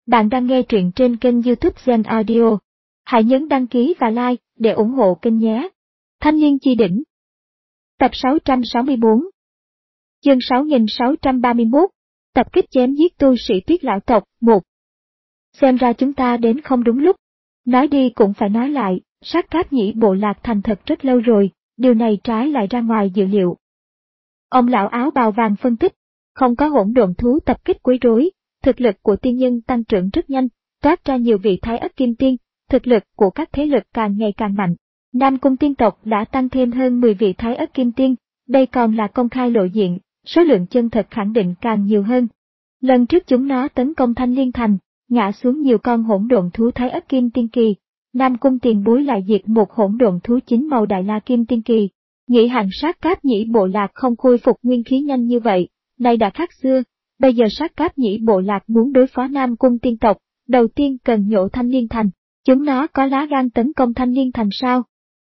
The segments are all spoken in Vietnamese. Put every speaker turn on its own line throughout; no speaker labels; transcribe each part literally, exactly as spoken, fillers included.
Bạn đang nghe truyện trên kênh YouTube Zen Audio. Hãy nhấn đăng ký và like để ủng hộ kênh nhé. Thanh niên chi đỉnh. Tập sáu trăm sáu mươi bốn. Chương sáu nghìn sáu trăm ba mươi mốt. Tập kích chém giết tu sĩ Tuyết lão tộc một. Xem ra chúng ta đến không đúng lúc. Nói đi cũng phải nói lại, Sát Cáp Nhĩ bộ lạc thành thật rất lâu rồi, điều này trái lại ra ngoài dự liệu. Ông lão áo bào vàng phân tích, không có hỗn độn thú tập kích quấy rối, thực lực của tiên nhân tăng trưởng rất nhanh, toát ra nhiều vị thái ất kim tiên, thực lực của các thế lực càng ngày càng mạnh. Nam Cung tiên tộc đã tăng thêm hơn mười vị thái ất kim tiên, đây còn là công khai lộ diện, số lượng chân thật khẳng định càng nhiều hơn. Lần trước chúng nó tấn công Thanh Liên Thành, ngã xuống nhiều con hỗn độn thú thái ất kim tiên kỳ. Nam Cung tiền bối lại diệt một hỗn độn thú chính màu đại la kim tiên kỳ. Nghĩ hẳn Sát Cáp Nhĩ bộ lạc không khôi phục nguyên khí nhanh như vậy, nay đã khác xưa. Bây giờ Sát Cáp Nhĩ bộ lạc muốn đối phó Nam Cung tiên tộc, đầu tiên cần nhổ Thanh Liên Thành. Chúng nó có lá gan tấn công Thanh Liên Thành sao?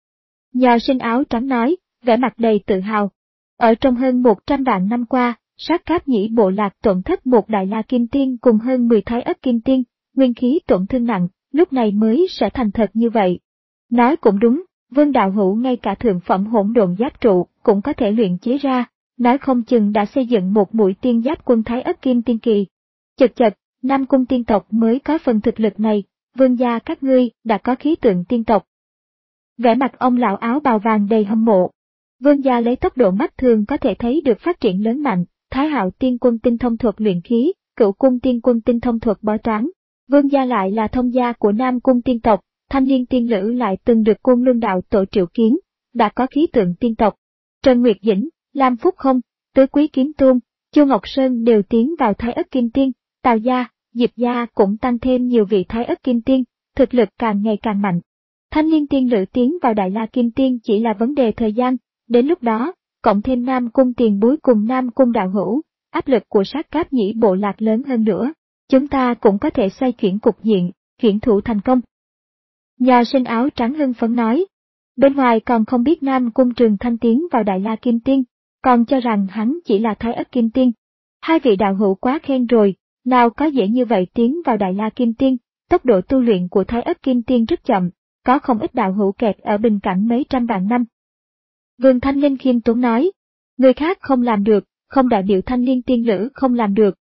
Nho sinh áo trắng nói, vẻ mặt đầy tự hào. Ở trong hơn một trăm vạn năm qua, Sát Cáp Nhĩ bộ lạc tổn thất một đại la kim tiên cùng hơn mười thái ất kim tiên, nguyên khí tổn thương nặng, lúc này mới sẽ thành thật như vậy. Nói cũng đúng, Vương đạo hữu ngay cả thượng phẩm hỗn độn giáp trụ cũng có thể luyện chế ra, nói không chừng đã xây dựng một mũi tiên giáp quân thái ất kim tiên kỳ. Chật chật, Nam Cung tiên tộc mới có phần thực lực này, Vương gia các ngươi đã có khí tượng tiên tộc. Vẻ mặt ông lão áo bào vàng đầy hâm mộ. Vương gia lấy tốc độ mắt thường có thể thấy được phát triển lớn mạnh, Thái Hạo tiên quân tinh thông thuật luyện khí, Cửu cung tiên quân tinh thông thuật bói toán. Vương gia lại là thông gia của Nam Cung tiên tộc, Thanh Liên tiên lữ lại từng được Côn Luân đạo tổ triệu kiến, đã có khí tượng tiên tộc. Trần Nguyệt Dĩnh, Lam Phúc Không, Tứ Quý Kiếm Tôn, Chu Ngọc Sơn đều tiến vào thái ất kim tiên, Tào gia, Diệp gia cũng tăng thêm nhiều vị thái ất kim tiên, thực lực càng ngày càng mạnh. Thanh Liên tiên lữ tiến vào đại la kim tiên chỉ là vấn đề thời gian, đến lúc đó, cộng thêm Nam Cung tiền bối cùng Nam Cung đạo hữu, áp lực của Sát Cáp Nhĩ bộ lạc lớn hơn nữa, chúng ta cũng có thể xoay chuyển cục diện, chuyển thủ thành công. Nho sinh áo trắng hưng phấn nói, bên ngoài còn không biết Nam Cung Trường Thanh tiến vào đại la kim tiên, còn cho rằng hắn chỉ là thái ất kim tiên. Hai vị đạo hữu quá khen rồi, nào có dễ như vậy tiến vào đại la kim tiên, tốc độ tu luyện của thái ất kim tiên rất chậm, có không ít đạo hữu kẹt ở bình cảnh mấy trăm vạn năm. Vương Thanh Linh khiêm tốn nói, người khác không làm được, không đại biểu Thanh Liên tiên lữ không làm được.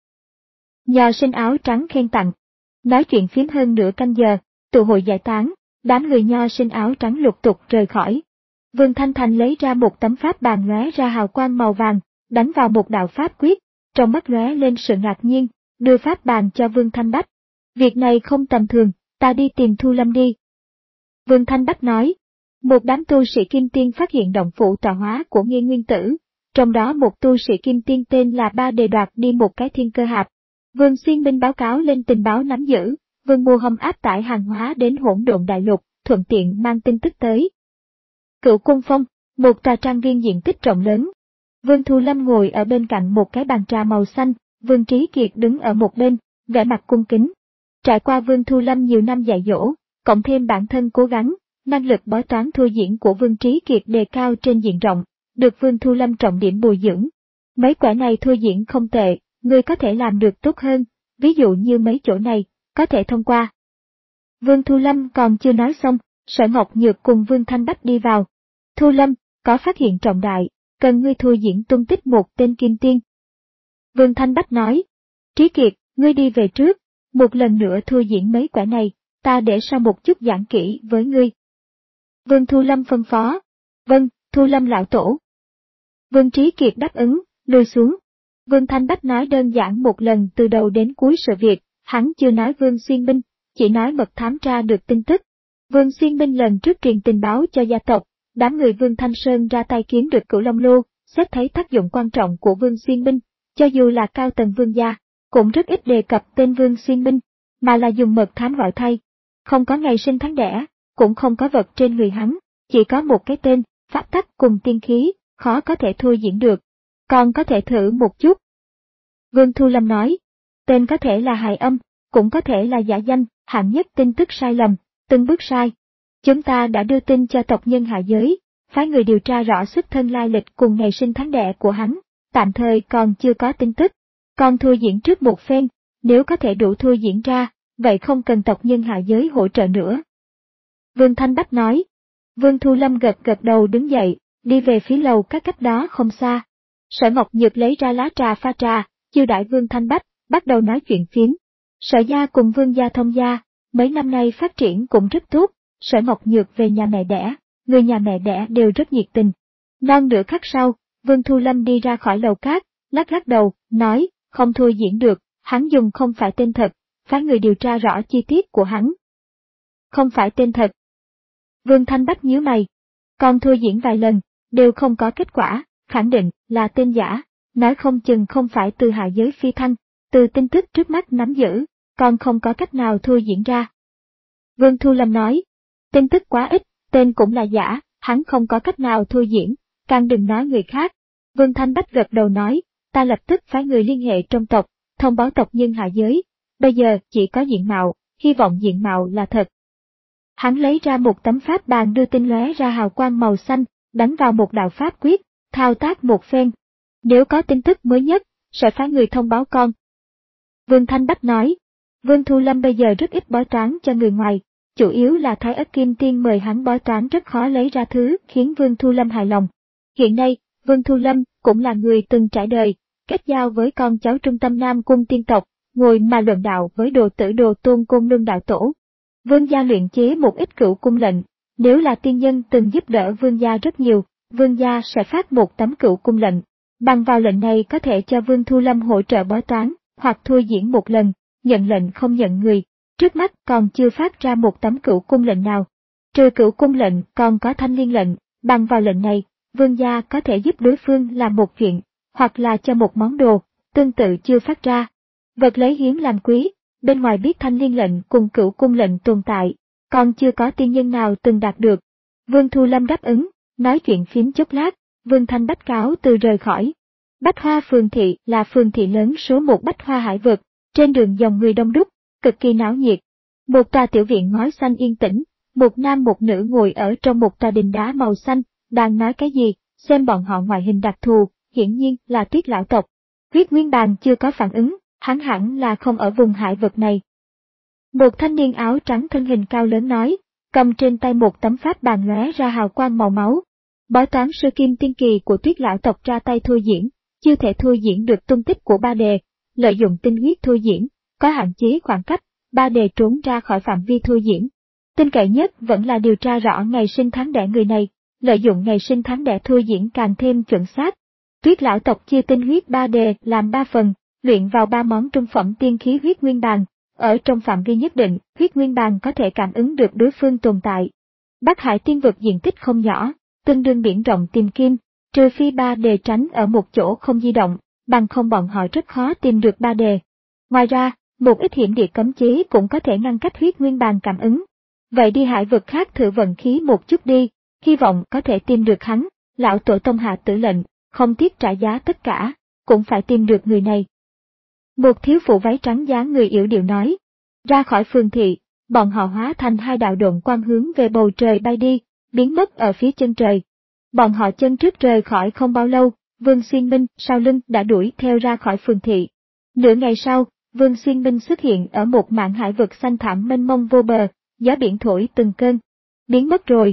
Nho sinh áo trắng khen tặng, nói chuyện phím hơn nửa canh giờ, tụ hội giải tán, đám người nho sinh áo trắng lục tục rời khỏi. Vương Thanh Thành lấy ra một tấm pháp bàn lóe ra hào quang màu vàng, đánh vào một đạo pháp quyết, trong mắt lóe lên sự ngạc nhiên, đưa pháp bàn cho Vương Thanh Bách. Việc này không tầm thường, ta đi tìm Thu Lâm đi. Vương Thanh Bách nói, một đám tu sĩ kim tiên phát hiện động phủ tọa hóa của Nghiên Nguyên Tử, trong đó một tu sĩ kim tiên tên là Ba Đề đoạt đi một cái thiên cơ hạp. Vương Xuyên Minh báo cáo lên tình báo nắm giữ, Vương Mô Hâm áp tải hàng hóa đến Hỗn Độn Đại Lục, thuận tiện mang tin tức tới. Cửu Cung Phong, một tòa trang viên diện tích rộng lớn. Vương Thu Lâm ngồi ở bên cạnh một cái bàn trà màu xanh, Vương Trí Kiệt đứng ở một bên, vẻ mặt cung kính. Trải qua Vương Thu Lâm nhiều năm dạy dỗ, cộng thêm bản thân cố gắng, năng lực bói toán thua diễn của Vương Trí Kiệt đề cao trên diện rộng, được Vương Thu Lâm trọng điểm bồi dưỡng. Mấy quẻ này thua diễn không tệ, ngươi có thể làm được tốt hơn, ví dụ như mấy chỗ này, có thể thông qua. Vương Thu Lâm còn chưa nói xong, Sở Ngọc Nhược cùng Vương Thanh Bách đi vào. Thu Lâm, có phát hiện trọng đại, cần ngươi thua diễn tung tích một tên kim tiên. Vương Thanh Bách nói, Trí Kiệt, ngươi đi về trước, một lần nữa thua diễn mấy quẻ này, ta để sau một chút giảng kỹ với ngươi. Vương Thu Lâm phân phó, vâng, Thu Lâm lão tổ. Vương Trí Kiệt đáp ứng, lùi xuống. Vương Thanh Bách nói đơn giản một lần từ đầu đến cuối sự việc, hắn chưa nói Vương Xuyên Minh, chỉ nói mật thám tra được tin tức. Vương Xuyên Minh lần trước truyền tình báo cho gia tộc, đám người Vương Thanh Sơn ra tay kiếm được Cửu Long Lô, xét thấy tác dụng quan trọng của Vương Xuyên Minh, cho dù là cao tầng Vương gia, cũng rất ít đề cập tên Vương Xuyên Minh, mà là dùng mật thám gọi thay. Không có ngày sinh tháng đẻ, cũng không có vật trên người hắn, chỉ có một cái tên, pháp tắc cùng tiên khí, khó có thể thôi diễn được. Còn có thể thử một chút. Vương Thu Lâm nói, tên có thể là hài âm, cũng có thể là giả danh, hạng nhất tin tức sai lầm, từng bước sai. Chúng ta đã đưa tin cho tộc nhân hạ giới, phái người điều tra rõ xuất thân lai lịch cùng ngày sinh tháng đẻ của hắn, tạm thời còn chưa có tin tức. Còn thôi diễn trước một phen, nếu có thể đủ thôi diễn ra, vậy không cần tộc nhân hạ giới hỗ trợ nữa. Vương Thanh Bách nói. Vương Thu Lâm gật gật đầu đứng dậy, đi về phía lầu các cách đó không xa. Sở Ngọc Nhược lấy ra lá trà pha trà, chiêu đãi Vương Thanh Bách, bắt đầu nói chuyện phiếm. Sở gia cùng Vương gia thông gia, mấy năm nay phát triển cũng rất tốt. Sở Ngọc Nhược về nhà mẹ đẻ, người nhà mẹ đẻ đều rất nhiệt tình. Non nửa khắc sau, Vương Thu Lâm đi ra khỏi lầu cát, lắc lắc đầu, nói, không thôi diễn được, hắn dùng không phải tên thật, phái người điều tra rõ chi tiết của hắn. Không phải tên thật. Vương Thanh Bách nhíu mày, còn thôi diễn vài lần, đều không có kết quả, khẳng định là tên giả, nói không chừng không phải từ hạ giới phi thăng, từ tin tức trước mắt nắm giữ, còn không có cách nào thôi diễn ra. Vương Thu Lâm nói, tin tức quá ít, tên cũng là giả, hắn không có cách nào thôi diễn, càng đừng nói người khác. Vương Thanh Bách gật đầu nói, ta lập tức phái người liên hệ trong tộc, thông báo tộc nhân hạ giới, bây giờ chỉ có diện mạo, hy vọng diện mạo là thật. Hắn lấy ra một tấm pháp bàn đưa tin lóe ra hào quang màu xanh, đánh vào một đạo pháp quyết, thao tác một phen. Nếu có tin tức mới nhất, sẽ phái người thông báo con. Vương Thanh Bách nói, Vương Thu Lâm bây giờ rất ít bói toán cho người ngoài, chủ yếu là Thái Ất Kim Tiên mời hắn bói toán rất khó lấy ra thứ khiến Vương Thu Lâm hài lòng. Hiện nay, Vương Thu Lâm cũng là người từng trải đời, kết giao với con cháu trung tâm Nam Cung tiên tộc, ngồi mà luận đạo với đồ tử Đồ Tôn Côn Luân đạo tổ. Vương gia luyện chế một ít cửu cung lệnh, nếu là tiên nhân từng giúp đỡ vương gia rất nhiều, vương gia sẽ phát một tấm cửu cung lệnh. Bằng vào lệnh này có thể cho Vương Thu Lâm hỗ trợ bói toán, hoặc thôi diễn một lần, nhận lệnh không nhận người. Trước mắt còn chưa phát ra một tấm cửu cung lệnh nào. Trừ cửu cung lệnh còn có thanh liên lệnh, bằng vào lệnh này, vương gia có thể giúp đối phương làm một chuyện, hoặc là cho một món đồ, tương tự chưa phát ra. Vật lấy hiếm làm quý, bên ngoài biết thanh liên lệnh cùng cửu cung lệnh tồn tại, còn chưa có tiên nhân nào từng đạt được. Vương Thu Lâm đáp ứng, nói chuyện phím chốc lát, Vương Thanh Bách cáo từ rời khỏi. Bách Hoa Phường Thị là phường thị lớn số một Bách Hoa Hải Vực, trên đường dòng người đông đúc, cực kỳ náo nhiệt. Một tòa tiểu viện ngói xanh yên tĩnh, một nam một nữ ngồi ở trong một tòa đình đá màu xanh, đang nói cái gì, xem bọn họ ngoại hình đặc thù, hiển nhiên là Tuyết lão tộc. Huyết Nguyên Bàn chưa có phản ứng, hắn hẳn là không ở vùng hải vực này. Một thanh niên áo trắng thân hình cao lớn nói, cầm trên tay một tấm pháp bàn lóe ra hào quang màu máu. Bói toán sư kim tiên kỳ của Tuyết lão tộc ra tay thôi diễn, chưa thể thôi diễn được tung tích của ba đề, lợi dụng tinh huyết thôi diễn, có hạn chế khoảng cách, ba đề trốn ra khỏi phạm vi thôi diễn. Tin cậy nhất vẫn là điều tra rõ ngày sinh tháng đẻ người này, lợi dụng ngày sinh tháng đẻ thôi diễn càng thêm chuẩn xác. Tuyết lão tộc chia tinh huyết ba đề làm ba phần, luyện vào ba món trung phẩm tiên khí huyết nguyên bàn, ở trong phạm vi nhất định, huyết nguyên bàn có thể cảm ứng được đối phương tồn tại. Bắc Hải tiên vực diện tích không nhỏ, tương đương biển rộng tìm kim, trừ phi ba đề tránh ở một chỗ không di động, bằng không bọn họ rất khó tìm được ba đề. Ngoài ra, một ít hiểm địa cấm chế cũng có thể ngăn cách huyết nguyên bàn cảm ứng. Vậy đi hải vực khác thử vận khí một chút đi, hy vọng có thể tìm được hắn. Lão tổ tông hạ tử lệnh, không tiếc trả giá tất cả, cũng phải tìm được người này. Một thiếu phụ váy trắng dáng người yểu điệu nói. Ra khỏi phường thị, bọn họ hóa thành hai đạo độn quang hướng về bầu trời bay đi, biến mất ở phía chân trời. Bọn họ chân trước rời khỏi không bao lâu, Vương Xuyên Minh sau lưng đã đuổi theo ra khỏi phường thị. Nửa ngày sau, Vương Xuyên Minh xuất hiện ở một mảng hải vực xanh thẳm mênh mông vô bờ, gió biển thổi từng cơn. Biến mất rồi.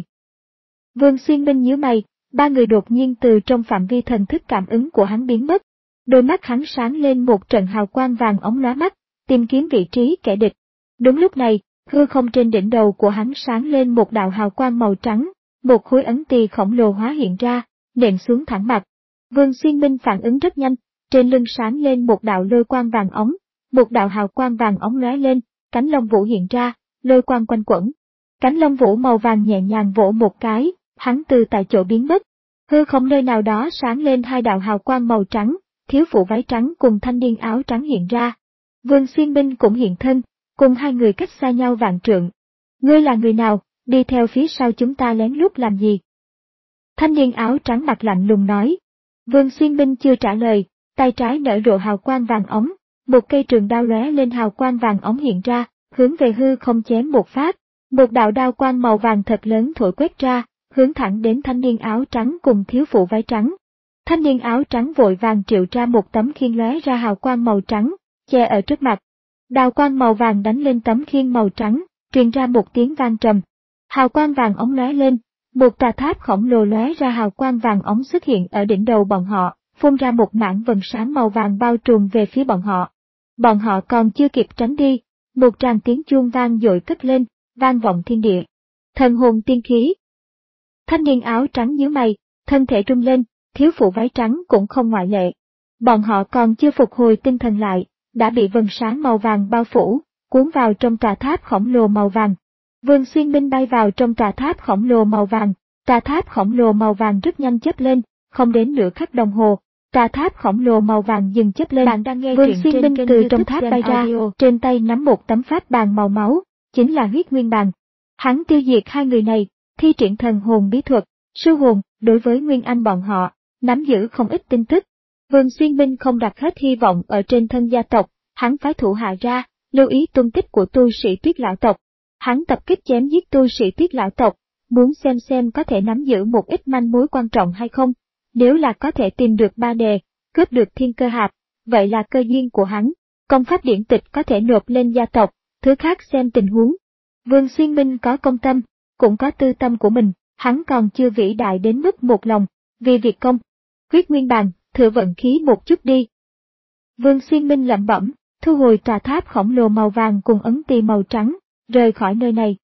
Vương Xuyên Minh nhíu mày, ba người đột nhiên từ trong phạm vi thần thức cảm ứng của hắn biến mất. Đôi mắt hắn sáng lên một trận hào quang vàng óng lóa mắt, tìm kiếm vị trí kẻ địch. Đúng lúc này, hư không trên đỉnh đầu của hắn sáng lên một đạo hào quang màu trắng, một khối ấn tỳ khổng lồ hóa hiện ra, nện xuống thẳng mặt. Vương Xuyên Minh phản ứng rất nhanh, trên lưng sáng lên một đạo lôi quang vàng óng, một đạo hào quang vàng óng lóe lên, cánh lông vũ hiện ra, lôi quang quanh quẩn. Cánh lông vũ màu vàng nhẹ nhàng vỗ một cái, hắn từ tại chỗ biến mất. Hư không nơi nào đó sáng lên hai đạo hào quang màu trắng, thiếu phụ váy trắng cùng thanh niên áo trắng hiện ra. Vương Xuyên Minh cũng hiện thân, cùng hai người cách xa nhau vạn trượng. Ngươi là người nào, đi theo phía sau chúng ta lén lút làm gì? Thanh niên áo trắng mặt lạnh lùng nói. Vương Xuyên Minh chưa trả lời, tay trái nở rộ hào quang vàng óng, một cây trường đao lóe lên hào quang vàng óng hiện ra, hướng về hư không chém một phát. Một đạo đao quang màu vàng thật lớn thổi quét ra, hướng thẳng đến thanh niên áo trắng cùng thiếu phụ váy trắng. Thanh niên áo trắng vội vàng triệu ra một tấm khiên lóe ra hào quang màu trắng, che ở trước mặt. Đào quang màu vàng đánh lên tấm khiên màu trắng, truyền ra một tiếng vang trầm. Hào quang vàng ống lóe lên, một tòa tháp khổng lồ lóe ra hào quang vàng ống xuất hiện ở đỉnh đầu bọn họ, phun ra một mảng vầng sáng màu vàng bao trùm về phía bọn họ. Bọn họ còn chưa kịp tránh đi, một tràng tiếng chuông vang dội cất lên, vang vọng thiên địa. Thần hồn tiên khí. Thanh niên áo trắng nhíu mày, thân thể rung lên, thiếu phụ váy trắng cũng không ngoại lệ. Bọn họ còn chưa phục hồi tinh thần lại, đã bị vầng sáng màu vàng bao phủ, cuốn vào trong tòa tháp khổng lồ màu vàng. Vương Xuyên Minh bay vào trong tòa tháp khổng lồ màu vàng, tòa tháp khổng lồ màu vàng rất nhanh chớp lên, không đến nửa khắc đồng hồ, tòa tháp khổng lồ màu vàng dừng chớp lên. Bạn đang nghe Vương Xuyên Minh từ trong tháp bay ra, trên tay nắm một tấm pháp bàn màu máu, chính là huyết nguyên bàn. Hắn tiêu diệt hai người này, thi triển thần hồn bí thuật, sư hồn, đối với Nguyên Anh bọn họ, nắm giữ không ít tin tức. Vương Xuyên Minh không đặt hết hy vọng ở trên thân gia tộc, hắn phái thủ hạ ra, lưu ý tung tích của tu sĩ Tuyết lão tộc. Hắn tập kích chém giết tu sĩ Tuyết lão tộc, muốn xem xem có thể nắm giữ một ít manh mối quan trọng hay không. Nếu là có thể tìm được ba đề, cướp được thiên cơ hạp, vậy là cơ duyên của hắn. Công pháp điển tịch có thể nộp lên gia tộc, thứ khác xem tình huống. Vương Xuyên Minh có công tâm, cũng có tư tâm của mình, hắn còn chưa vĩ đại đến mức một lòng, vì việc công. Huyết nguyên bàn, thử vận khí một chút đi. Vương Xuyên Minh lẩm bẩm, thu hồi tòa tháp khổng lồ màu vàng cùng ấn tỳ màu trắng, rời khỏi nơi này.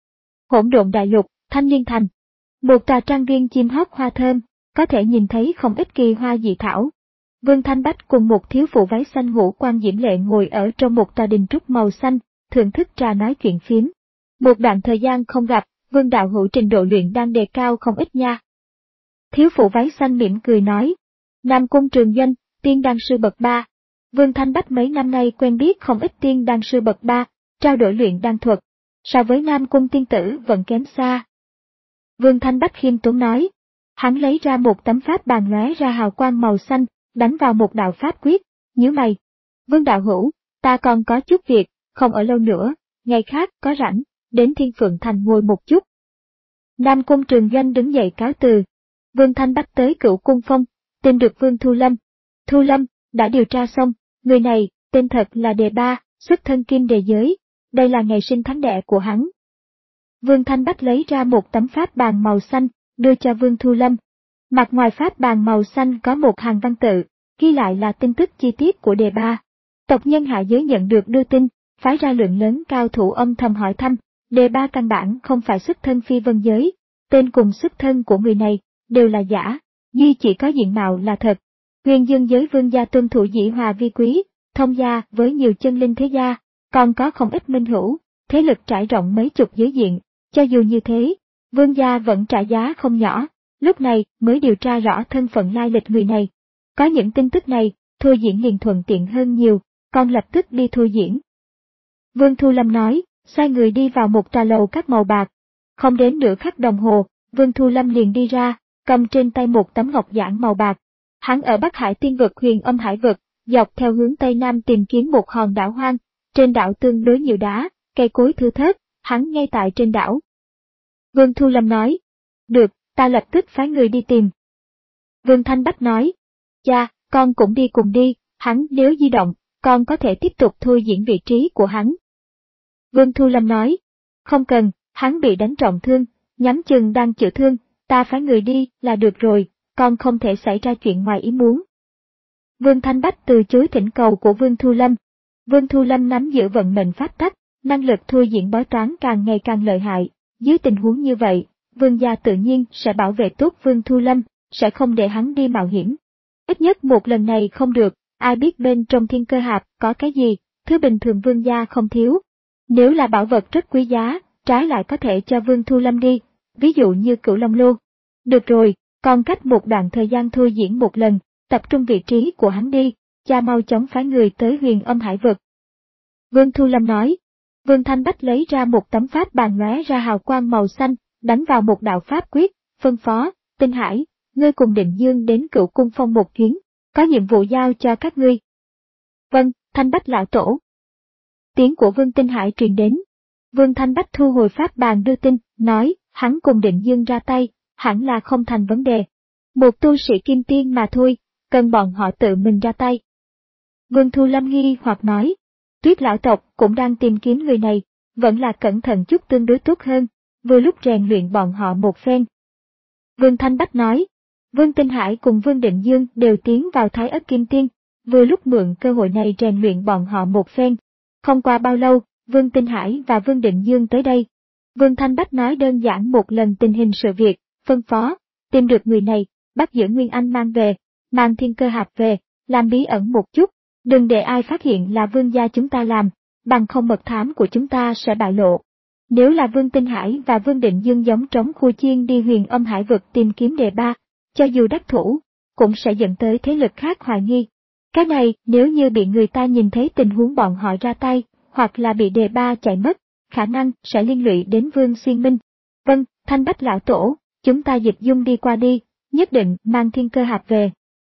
Hỗn độn đại lục, Thanh Liên Thành. Một tòa trang viên chim hót hoa thơm, có thể nhìn thấy không ít kỳ hoa dị thảo. Vương Thanh Bách cùng một thiếu phụ váy xanh ngũ quan diễm lệ ngồi ở trong một tòa đình trúc màu xanh, thưởng thức trà nói chuyện phiếm. Một đoạn thời gian không gặp, Vương đạo hữu trình độ luyện đang đề cao không ít nha. Thiếu phụ váy xanh mỉm cười nói, Nam Cung Trường Doanh, tiên đan sư bậc ba. Vương Thanh Bách mấy năm nay quen biết không ít tiên đan sư bậc ba, trao đổi luyện đan thuật, so với Nam Cung tiên tử vẫn kém xa. Vương Thanh Bách khiêm tốn nói, hắn lấy ra một tấm pháp bàn lóe ra hào quang màu xanh, đánh vào một đạo pháp quyết, nhíu mày. Vương đạo hữu, ta còn có chút việc, không ở lâu nữa, ngày khác có rảnh, đến Thiên Phượng Thành ngồi một chút. Nam Cung Trường Doanh đứng dậy cáo từ. Vương Thanh Bách tới Cửu Cung Phong, tìm được Vương Thu Lâm. Thu Lâm, đã điều tra xong, người này, tên thật là Đề Ba, xuất thân Kim Đề giới, đây là ngày sinh tháng đẻ của hắn. Vương Thanh Bách lấy ra một tấm pháp bàn màu xanh, đưa cho Vương Thu Lâm. Mặt ngoài pháp bàn màu xanh có một hàng văn tự, ghi lại là tin tức chi tiết của Đề Ba. Tộc nhân hạ giới nhận được đưa tin, phái ra lượng lớn cao thủ âm thầm hỏi thăm, Đề Ba căn bản không phải xuất thân Phi Vân giới, tên cùng xuất thân của người này, đều là giả, duy chỉ có diện mạo là thật. Huyền Dương giới vương gia tuân thủ dĩ hòa vi quý, thông gia với nhiều chân linh thế gia, còn có không ít minh hữu, thế lực trải rộng mấy chục giới diện, cho dù như thế, vương gia vẫn trả giá không nhỏ, lúc này mới điều tra rõ thân phận lai lịch người này. Có những tin tức này, Thôi Diễn liền thuận tiện hơn nhiều, con lập tức đi Thôi Diễn. Vương Thu Lâm nói, sai người đi vào một tòa lầu các màu bạc. Không đến nửa khắc đồng hồ, Vương Thu Lâm liền đi ra, cầm trên tay một tấm ngọc giản màu bạc. Hắn ở Bắc Hải tiên vực Huyền Âm Hải vực, dọc theo hướng Tây Nam tìm kiếm một hòn đảo hoang, trên đảo tương đối nhiều đá, cây cối thưa thớt, hắn ngay tại trên đảo. Vương Thu Lâm nói, được, ta lập tức phái người đi tìm. Vương Thanh Bách nói, cha, con cũng đi cùng đi, hắn nếu di động, con có thể tiếp tục thôi diễn vị trí của hắn. Vương Thu Lâm nói, không cần, hắn bị đánh trọng thương, nhắm chừng đang chữa thương, ta phái người đi là được rồi, con không thể xảy ra chuyện ngoài ý muốn. Vương Thanh Bách từ chối thỉnh cầu của Vương Thu Lâm. Vương Thu Lâm nắm giữ vận mệnh pháp tắc, năng lực thôi diễn bói toán càng ngày càng lợi hại, dưới tình huống như vậy, Vương gia tự nhiên sẽ bảo vệ tốt Vương Thu Lâm, sẽ không để hắn đi mạo hiểm. Ít nhất một lần này không được, ai biết bên trong thiên cơ hạp có cái gì, thứ bình thường Vương gia không thiếu. Nếu là bảo vật rất quý giá, trái lại có thể cho Vương Thu Lâm đi, ví dụ như Cửu Long Lô. Được rồi, còn cách một đoạn thời gian thôi diễn một lần, tập trung vị trí của hắn đi, cha mau chóng phái người tới Huyền Âm Hải vực. Vương Thu Lâm nói. Vương Thanh Bách lấy ra một tấm pháp bàn lóe ra hào quang màu xanh, đánh vào một đạo pháp quyết, phân phó, Tinh Hải, ngươi cùng Định Dương đến Cửu Cung Phong một chuyến, có nhiệm vụ giao cho các ngươi. Vâng, Thanh Bách lão tổ. Tiếng của Vương Tinh Hải truyền đến. Vương Thanh Bách thu hồi pháp bàn đưa tin, nói, hắn cùng Định Dương ra tay, hẳn là không thành vấn đề. Một tu sĩ kim tiên mà thôi, cần bọn họ tự mình ra tay. Vương Thu Lâm nghi hoặc nói, Tuyết lão tộc cũng đang tìm kiếm người này, vẫn là cẩn thận chút tương đối tốt hơn, vừa lúc rèn luyện bọn họ một phen. Vương Thanh Bách nói, Vương Tinh Hải cùng Vương Định Dương đều tiến vào Thái Ất Kim Tiên, vừa lúc mượn cơ hội này rèn luyện bọn họ một phen. Không qua bao lâu, Vương Tinh Hải và Vương Định Dương tới đây. Vương Thanh Bách nói đơn giản một lần tình hình sự việc, phân phó, tìm được người này, bắt giữ Nguyên Anh mang về, mang thiên cơ hạp về, làm bí ẩn một chút, đừng để ai phát hiện là vương gia chúng ta làm, bằng không mật thám của chúng ta sẽ bại lộ. Nếu là Vương Tinh Hải và Vương Định Dương giống trống khu chiên đi huyền âm hải vực tìm kiếm đề ba, cho dù đắc thủ, cũng sẽ dẫn tới thế lực khác hoài nghi. Cái này nếu như bị người ta nhìn thấy tình huống bọn họ ra tay, hoặc là bị đề ba chạy mất, khả năng sẽ liên lụy đến Vương Xuyên Minh. Vâng, Thanh Bách lão tổ, chúng ta dịch dung đi qua đi, nhất định mang thiên cơ hạp về.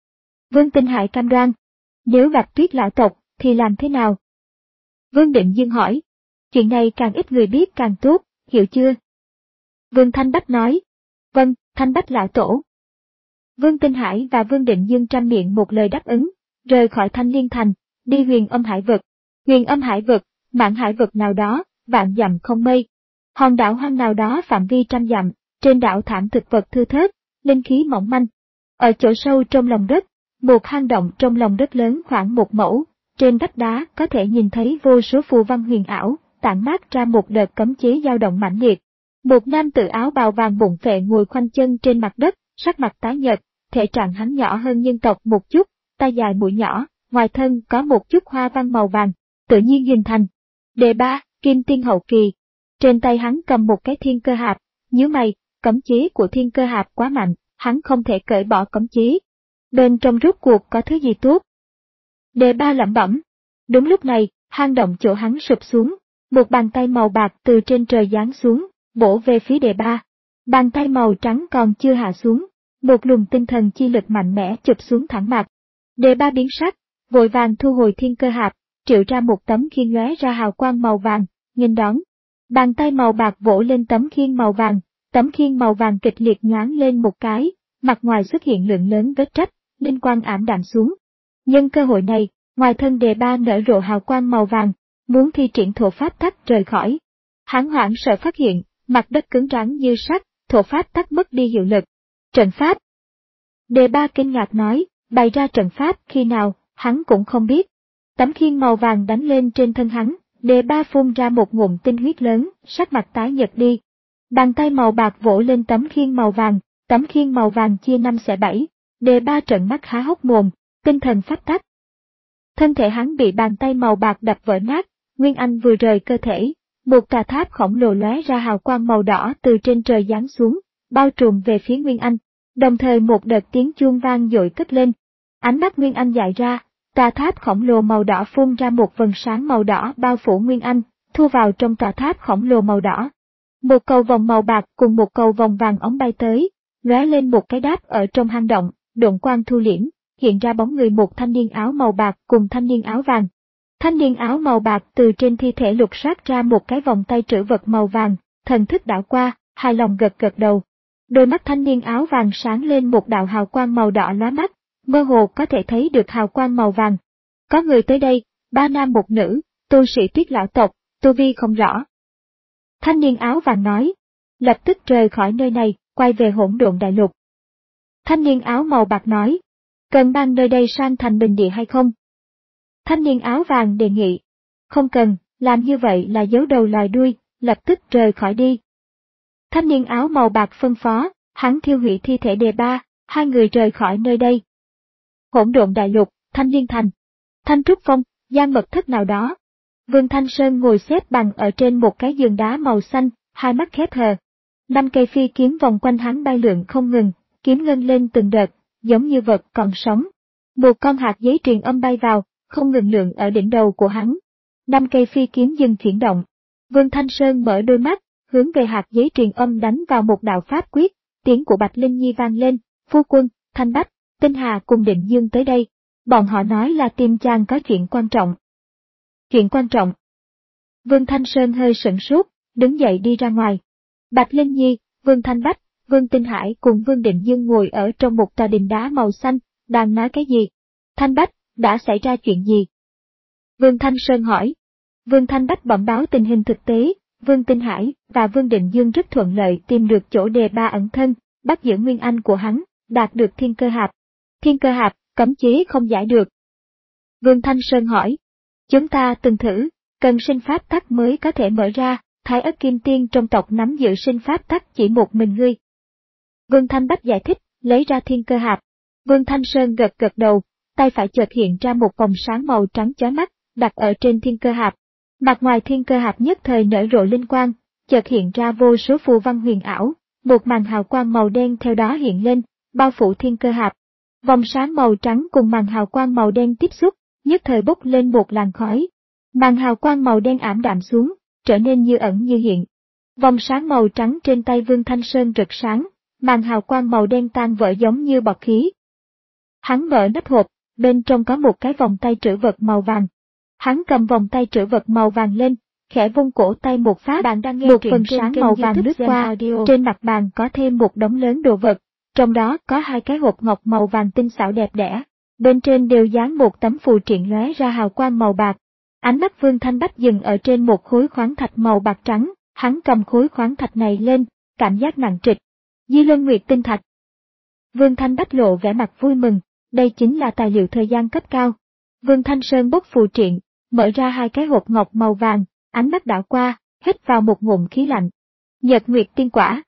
Vương Tinh Hải cam đoan, nếu gặp Tuyết lão tộc thì làm thế nào? Vương Định Dương hỏi, chuyện này càng ít người biết càng tốt, hiểu chưa? Vương Thanh Bách nói, vâng, Thanh Bách lão tổ. Vương Tinh Hải và Vương Định Dương trăm miệng một lời đáp ứng, rời khỏi Thanh Liên Thành, đi huyền âm hải vực. Huyền âm hải vực, mạn hải vực nào đó, vạn dặm không mây. Hòn đảo hoang nào đó phạm vi trăm dặm, trên đảo thảm thực vật thưa thớt, linh khí mỏng manh. Ở chỗ sâu trong lòng đất, một hang động trong lòng đất lớn khoảng một mẫu, trên vách đá có thể nhìn thấy vô số phù văn huyền ảo, tản mát ra một đợt cấm chế dao động mãnh liệt. Một nam tử áo bào vàng bụng phệ ngồi khoanh chân trên mặt đất, sắc mặt tái nhợt, thể trạng hắn nhỏ hơn nhân tộc một chút, tay dài mũi nhỏ, ngoài thân có một chút hoa văn màu vàng, tự nhiên hình thành. Đề ba, Kim Tiên hậu kỳ. Trên tay hắn cầm một cái thiên cơ hạp, nhíu mày, cấm chế của thiên cơ hạp quá mạnh, hắn không thể cởi bỏ cấm chế. Bên trong rốt cuộc có thứ gì tốt? Đề ba lẩm bẩm. Đúng lúc này, hang động chỗ hắn sụp xuống, một bàn tay màu bạc từ trên trời giáng xuống, bổ về phía đề ba. Bàn tay màu trắng còn chưa hạ xuống, một luồng tinh thần chi lực mạnh mẽ chụp xuống thẳng mặt. Đề ba biến sắc, vội vàng thu hồi thiên cơ hạp, triệu ra một tấm khiên lóe ra hào quang màu vàng, nghênh đón. Bàn tay màu bạc vỗ lên tấm khiên màu vàng, tấm khiên màu vàng kịch liệt nhoáng lên một cái, mặt ngoài xuất hiện lượng lớn vết rách, linh quang ảm đạm xuống. Nhân cơ hội này, ngoài thân đề ba nở rộ hào quang màu vàng, muốn thi triển thổ pháp tắc rời khỏi. Hắn hoảng sợ phát hiện, mặt đất cứng rắn như sắt, thổ pháp tắc mất đi hiệu lực. Trận pháp. Đề ba kinh ngạc nói, bày ra trận pháp khi nào, hắn cũng không biết. Tấm khiên màu vàng đánh lên trên thân hắn, đề ba phun ra một ngụm tinh huyết lớn, sắc mặt tái nhợt đi. Bàn tay màu bạc vỗ lên tấm khiên màu vàng, tấm khiên màu vàng chia năm xẻ bảy, đề ba trợn mắt há hốc mồm, tinh thần pháp tắc. Thân thể hắn bị bàn tay màu bạc đập vỡ nát, Nguyên Anh vừa rời cơ thể, một tòa tháp khổng lồ lóe ra hào quang màu đỏ từ trên trời giáng xuống, bao trùm về phía Nguyên Anh, đồng thời một đợt tiếng chuông vang dội cất lên. Ánh mắt Nguyên Anh dại ra, tòa tháp khổng lồ màu đỏ phun ra một vầng sáng màu đỏ bao phủ Nguyên Anh, thu vào trong tòa tháp khổng lồ màu đỏ. Một cầu vòng màu bạc cùng một cầu vòng vàng ống bay tới, lóe lên một cái đáp ở trong hang động, độn quang thu liễm, hiện ra bóng người một thanh niên áo màu bạc cùng thanh niên áo vàng. Thanh niên áo màu bạc từ trên thi thể lục soát ra một cái vòng tay trữ vật màu vàng, thần thức đảo qua, hài lòng gật gật đầu. Đôi mắt thanh niên áo vàng sáng lên một đạo hào quang màu đỏ lóa mắt, mơ hồ có thể thấy được hào quang màu vàng. Có người tới đây, ba nam một nữ, tu sĩ Tuyết lão tộc, tu vi không rõ. Thanh niên áo vàng nói, lập tức rời khỏi nơi này, quay về Hỗn Độn Đại Lục. Thanh niên áo màu bạc nói, cần mang nơi đây sang thành bình địa hay không? Thanh niên áo vàng đề nghị, không cần, làm như vậy là giấu đầu lòi đuôi, lập tức rời khỏi đi. Thanh niên áo màu bạc phân phó, hắn thiêu hủy thi thể đề ba, hai người rời khỏi nơi đây. Hỗn Độn Đại Lục, Thanh Liên Thành, Thanh Trúc Phong, gian mật thất nào đó. Vương Thanh Sơn ngồi xếp bằng ở trên một cái giường đá màu xanh, hai mắt khép hờ. Năm cây phi kiếm vòng quanh hắn bay lượn không ngừng, kiếm ngân lên từng đợt, giống như vật còn sống. Một con hạt giấy truyền âm bay vào, không ngừng lượn ở đỉnh đầu của hắn. Năm cây phi kiếm dừng chuyển động. Vương Thanh Sơn mở đôi mắt, hướng về hạt giấy truyền âm đánh vào một đạo pháp quyết, tiếng của Bạch Linh Nhi vang lên, phu quân, Thanh Bách, Tinh Hà cùng Định Dương tới đây. Bọn họ nói là tìm chàng có chuyện quan trọng. Chuyện quan trọng. Vương Thanh Sơn hơi sửng sốt, đứng dậy đi ra ngoài. Bạch Linh Nhi, Vương Thanh Bách, Vương Tinh Hải cùng Vương Định Dương ngồi ở trong một tòa đình đá màu xanh, đang nói cái gì? Thanh Bách, đã xảy ra chuyện gì? Vương Thanh Sơn hỏi. Vương Thanh Bách bẩm báo tình hình thực tế, Vương Tinh Hải và Vương Định Dương rất thuận lợi tìm được chỗ đề ba ẩn thân, bắt giữ Nguyên Anh của hắn, đạt được thiên cơ hạp. Thiên cơ hạp, cấm chế không giải được. Vương Thanh Sơn hỏi. Chúng ta từng thử, cần sinh pháp tắc mới có thể mở ra, Thái Ất Kim Tiên trong tộc nắm giữ sinh pháp tắc chỉ một mình ngươi. Vương Thanh Bách giải thích, lấy ra thiên cơ hạp. Vương Thanh Sơn gật gật đầu, tay phải chợt hiện ra một vòng sáng màu trắng chói mắt, đặt ở trên thiên cơ hạp. Mặt ngoài thiên cơ hạp nhất thời nở rộ linh quang, chợt hiện ra vô số phù văn huyền ảo, một màn hào quang màu đen theo đó hiện lên, bao phủ thiên cơ hạp. Vòng sáng màu trắng cùng màn hào quang màu đen tiếp xúc, nhất thời bốc lên một làn khói. Màn hào quang màu đen ảm đạm xuống, trở nên như ẩn như hiện. Vòng sáng màu trắng trên tay Vương Thanh Sơn rực sáng, màn hào quang màu đen tan vỡ giống như bọt khí. Hắn mở nắp hộp, bên trong có một cái vòng tay trữ vật màu vàng. Hắn cầm vòng tay trữ vật màu vàng lên, khẽ vung cổ tay một phát, bạn đang nghe một phần sáng màu vàng lướt qua, trên mặt bàn có thêm một đống lớn đồ vật, trong đó có hai cái hộp ngọc màu vàng tinh xảo đẹp đẽ, bên trên đều dán một tấm phù triện lóe ra hào quang màu bạc. Ánh mắt Vương Thanh Bách dừng ở trên một khối khoáng thạch màu bạc trắng, hắn cầm khối khoáng thạch này lên, cảm giác nặng trịch. Di Luân Nguyệt Tinh Thạch. Vương Thanh Bách lộ vẻ mặt vui mừng, đây chính là tài liệu thời gian cấp cao. Vương Thanh Sơn bốc phù triện, mở ra hai cái hộp ngọc màu vàng, ánh mắt đảo qua, hít vào một ngụm khí lạnh. Nhật Nguyệt Tiên Quả.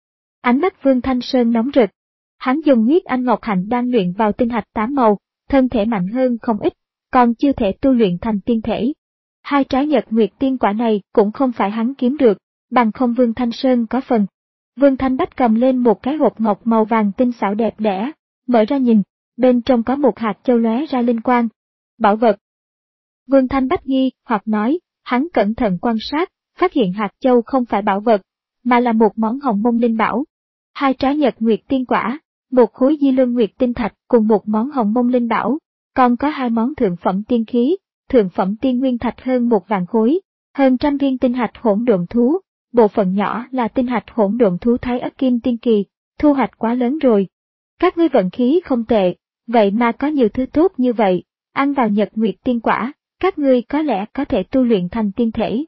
Ánh mắt Vương Thanh Sơn nóng rực. Hắn dùng huyết anh ngọc hạnh đang luyện vào tinh hạch tám màu, thân thể mạnh hơn không ít, còn chưa thể tu luyện thành tiên thể. Hai trái Nhật Nguyệt Tiên Quả này cũng không phải hắn kiếm được, bằng không Vương Thanh Sơn có phần. Vương Thanh Bách cầm lên một cái hộp ngọc màu vàng tinh xảo đẹp đẽ, mở ra nhìn, bên trong có một hạt châu lóe ra linh quang. Bảo vật. Vương Thanh Bách nghi hoặc nói, hắn cẩn thận quan sát, phát hiện hạt châu không phải bảo vật, mà là một món hồng mông linh bảo. Hai trái Nhật Nguyệt Tiên Quả, một khối Di Luân Nguyệt Tinh Thạch cùng một món hồng mông linh bảo, còn có hai món thượng phẩm tiên khí, thượng phẩm tiên nguyên thạch hơn một vạn khối, hơn trăm viên tinh hạch hỗn độn thú, bộ phận nhỏ là tinh hạch hỗn độn thú Thái Ất Kim Tiên Kỳ, thu hoạch quá lớn rồi. Các ngươi vận khí không tệ, vậy mà có nhiều thứ tốt như vậy, ăn vào Nhật Nguyệt Tiên Quả, các ngươi có lẽ có thể tu luyện thành tiên thể.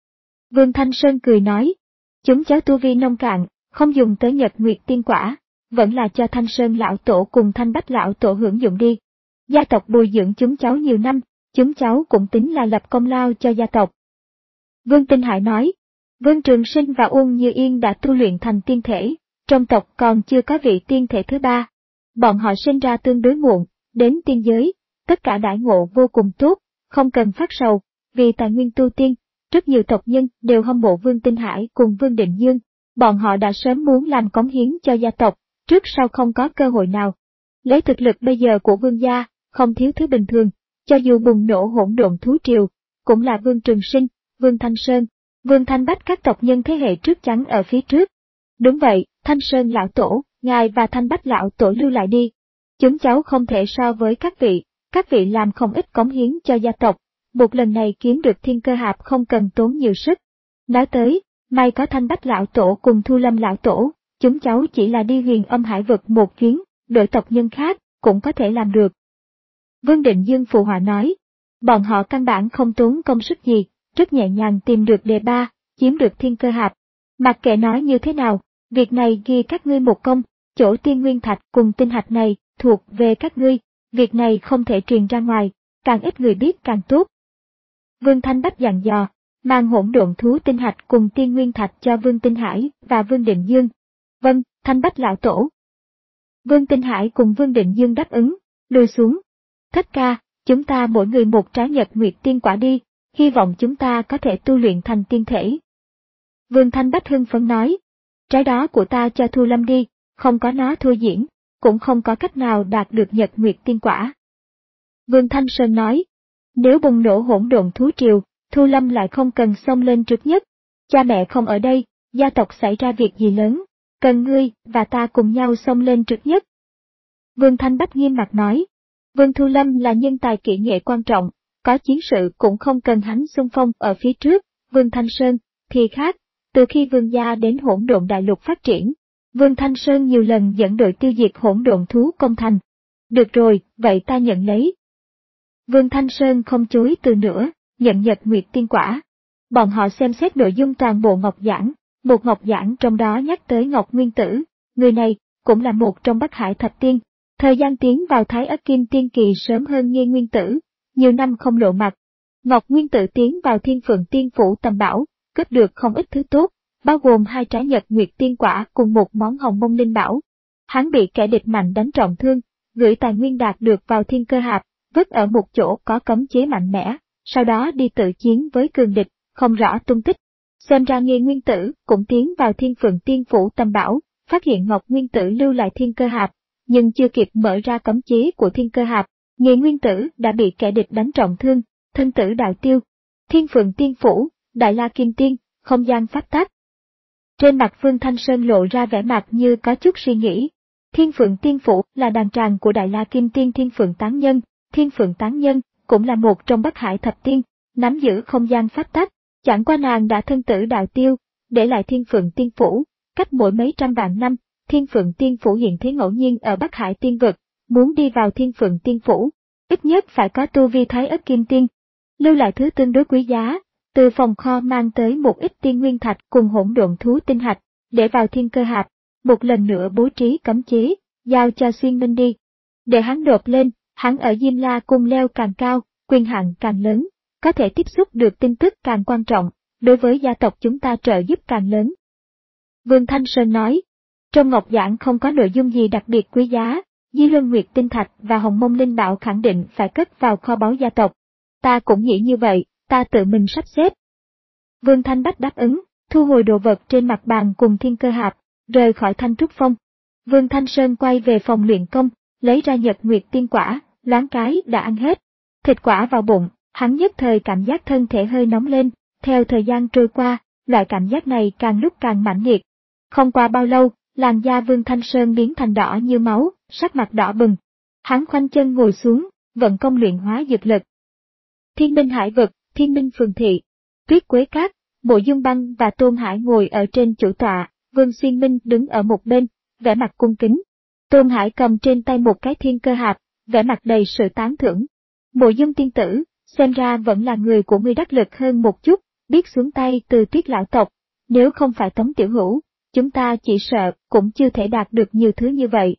Vương Thanh Sơn cười nói, chúng cháu tu vi nông cạn, không dùng tới Nhật Nguyệt Tiên Quả, vẫn là cho Thanh Sơn lão tổ cùng Thanh Bách lão tổ hưởng dụng đi. Gia tộc bồi dưỡng chúng cháu nhiều năm, chúng cháu cũng tính là lập công lao cho gia tộc. Vương Tinh Hải nói, Vương Trường Sinh và Uông Như Yên đã tu luyện thành tiên thể, trong tộc còn chưa có vị tiên thể thứ ba. Bọn họ sinh ra tương đối muộn, đến tiên giới, tất cả đãi ngộ vô cùng tốt, không cần phát sầu, vì tài nguyên tu tiên, rất nhiều tộc nhân đều hâm mộ Vương Tinh Hải cùng Vương Định Dương, bọn họ đã sớm muốn làm cống hiến cho gia tộc, trước sau không có cơ hội nào. Lấy thực lực bây giờ của Vương gia, không thiếu thứ bình thường, cho dù bùng nổ hỗn độn thú triều, cũng là Vương Trường Sinh, Vương Thanh Sơn, Vương Thanh Bách các tộc nhân thế hệ trước chắn ở phía trước. Đúng vậy, Thanh Sơn lão tổ, ngài và Thanh Bách lão tổ lưu lại đi. Chúng cháu không thể so với các vị, các vị làm không ít cống hiến cho gia tộc, một lần này kiếm được thiên cơ hạp không cần tốn nhiều sức. Nói tới, may có Thanh Bách lão tổ cùng Thu Lâm lão tổ, chúng cháu chỉ là đi huyền âm hải vực một chuyến, đội tộc nhân khác cũng có thể làm được. Vương Định Dương phụ họa nói, bọn họ căn bản không tốn công sức gì, rất nhẹ nhàng tìm được đề ba, chiếm được thiên cơ hạp. Mặc kệ nói như thế nào, việc này ghi các ngươi một công, chỗ tiên nguyên thạch cùng tinh hạch này thuộc về các ngươi, việc này không thể truyền ra ngoài, càng ít người biết càng tốt. Vương Thanh Bách dặn dò, mang hỗn độn thú tinh hạch cùng tiên nguyên thạch cho Vương Tinh Hải và Vương Định Dương. Vâng, Thanh Bách lão tổ. Vương Tinh Hải cùng Vương Định Dương đáp ứng, lùi xuống. Thất ca, chúng ta mỗi người một trái Nhật Nguyệt Tiên Quả đi, hy vọng chúng ta có thể tu luyện thành tiên thể. Vương Thanh Bách hưng phấn nói, trái đó của ta cho Thu Lâm đi, không có nó thua diễn, cũng không có cách nào đạt được Nhật Nguyệt Tiên Quả. Vương Thanh Sơn nói, nếu bùng nổ hỗn độn thú triều, Thu Lâm lại không cần xông lên trước nhất. Cha mẹ không ở đây, gia tộc xảy ra việc gì lớn, cần ngươi và ta cùng nhau xông lên trước nhất. Vương Thanh Bách nghiêm mặt nói, Vương Thu Lâm là nhân tài kỹ nghệ quan trọng, có chiến sự cũng không cần hắn xung phong ở phía trước, Vương Thanh Sơn thì khác, từ khi Vương gia đến hỗn độn đại lục phát triển, Vương Thanh Sơn nhiều lần dẫn đội tiêu diệt hỗn độn thú công thành. Được rồi, vậy ta nhận lấy. Vương Thanh Sơn không chối từ nữa, nhận Nhật Nguyệt Tiên Quả. Bọn họ xem xét nội dung toàn bộ Ngọc Giảng, một Ngọc Giảng trong đó nhắc tới Ngọc Nguyên Tử, người này cũng là một trong Bắc Hải Thập Tiên. Thời gian tiến vào Thái Ất Kim Tiên Kỳ sớm hơn Nghê Nguyên Tử, nhiều năm không lộ mặt. Ngọc Nguyên Tử tiến vào Thiên Phượng Tiên Phủ tầm bảo, cướp được không ít thứ tốt, bao gồm hai trái Nhật Nguyệt Tiên Quả cùng một món Hồng Mông Linh Bảo. Hắn bị kẻ địch mạnh đánh trọng thương, gửi tài nguyên đạt được vào Thiên Cơ Hạp, vứt ở một chỗ có cấm chế mạnh mẽ, sau đó đi tự chiến với cường địch, không rõ tung tích. Xem ra Nghê Nguyên Tử cũng tiến vào Thiên Phượng Tiên Phủ tầm bảo, phát hiện Ngọc Nguyên Tử lưu lại Thiên Cơ Hạp, nhưng chưa kịp mở ra cấm chế của Thiên Cơ Hạp, Nghê Nguyên Tử đã bị kẻ địch đánh trọng thương, thân tử đạo tiêu. Thiên Phượng Tiên Phủ, Đại La Kim Tiên, không gian pháp tắc. Trên mặt Vương Thanh Sơn lộ ra vẻ mặt như có chút suy nghĩ. Thiên Phượng Tiên Phủ là đàn tràng của Đại La Kim Tiên Thiên Phượng Tán Nhân, Thiên Phượng Tán Nhân cũng là một trong Bắc Hải Thập Tiên, nắm giữ không gian pháp tắc, chẳng qua nàng đã thân tử đạo tiêu, để lại Thiên Phượng Tiên Phủ, cách mỗi mấy trăm vạn năm, Thiên Phượng Tiên Phủ hiện thế ngẫu nhiên ở Bắc Hải Tiên Vực, muốn đi vào Thiên Phượng Tiên Phủ, ít nhất phải có tu vi Thái Ất Kim Tiên. Lưu lại thứ tương đối quý giá, từ phòng kho mang tới một ít tiên nguyên thạch cùng hỗn độn thú tinh hạch, để vào Thiên Cơ Hạp, một lần nữa bố trí cấm chế, giao cho Xuyên Minh đi. Để hắn đột lên, hắn ở Diêm La Cung leo càng cao, quyền hạn càng lớn, có thể tiếp xúc được tin tức càng quan trọng, đối với gia tộc chúng ta trợ giúp càng lớn. Vương Thanh Sơn nói, trong Ngọc Giảng không có nội dung gì đặc biệt quý giá, Di Luân Nguyệt Tinh Thạch và Hồng Mông Linh Bảo khẳng định phải cất vào kho báu gia tộc. Ta cũng nghĩ như vậy, ta tự mình sắp xếp. Vương Thanh Bách đáp ứng, thu hồi đồ vật trên mặt bàn cùng Thiên Cơ Hạp, rời khỏi Thanh Trúc Phong. Vương Thanh Sơn quay về phòng luyện công, lấy ra Nhật Nguyệt Tiên Quả, loáng cái đã ăn hết. Thịt quả vào bụng, hắn nhất thời cảm giác thân thể hơi nóng lên, theo thời gian trôi qua, loại cảm giác này càng lúc càng mãnh liệt. Không qua bao lâu, làn da Vương Thanh Sơn biến thành đỏ như máu, sắc mặt đỏ bừng. Hắn khoanh chân ngồi xuống, vận công luyện hóa dược lực. Thiên Minh Hải Vực, Thiên Minh Phường Thị, Tuyết Quế Cát, Mộ Dung Băng và Tôn Hải ngồi ở trên chủ tọa, Vương Xuyên Minh đứng ở một bên, vẻ mặt cung kính. Tôn Hải cầm trên tay một cái Thiên Cơ Hạp, vẻ mặt đầy sự tán thưởng. Mộ Dung tiên tử, xem ra vẫn là người của ngươi đắc lực hơn một chút, biết xuống tay từ Tuyết lão tộc, nếu không phải Tống tiểu hữu, chúng ta chỉ sợ cũng chưa thể đạt được nhiều thứ như vậy.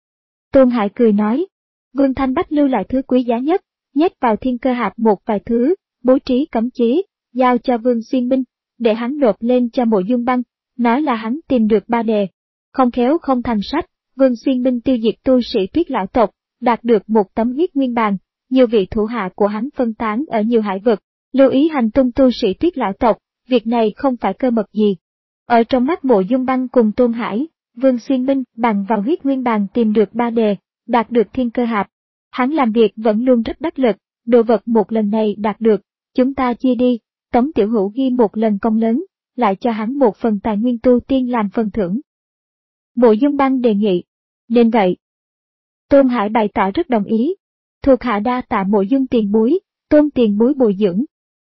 Tôn Hải cười nói, Vương Thanh Bách lưu lại thứ quý giá nhất, nhét vào Thiên Cơ Hạp một vài thứ, bố trí cấm chế, giao cho Vương Xuyên Minh, để hắn nộp lên cho Mộ Dung Băng, nói là hắn tìm được ba đề. Không khéo không thành sách, Vương Xuyên Minh tiêu diệt tu sĩ Tuyết lão tộc, đạt được một tấm huyết nguyên bàn, nhiều vị thủ hạ của hắn phân tán ở nhiều hải vực, lưu ý hành tung tu sĩ Tuyết lão tộc, việc này không phải cơ mật gì. Ở trong mắt Mộ Dung Băng cùng Tôn Hải, Vương Xuyên Minh bằng vào huyết nguyên bàn tìm được ba đề, đạt được Thiên Cơ Hạp. Hắn làm việc vẫn luôn rất đắc lực, đồ vật một lần này đạt được, chúng ta chia đi, Tống tiểu hữu ghi một lần công lớn, lại cho hắn một phần tài nguyên tu tiên làm phần thưởng. Mộ Dung Băng đề nghị, nên vậy. Tôn Hải bày tỏ rất đồng ý, thuộc hạ đa tạ Mộ Dung tiền bối, Tôn tiền bối bồi dưỡng.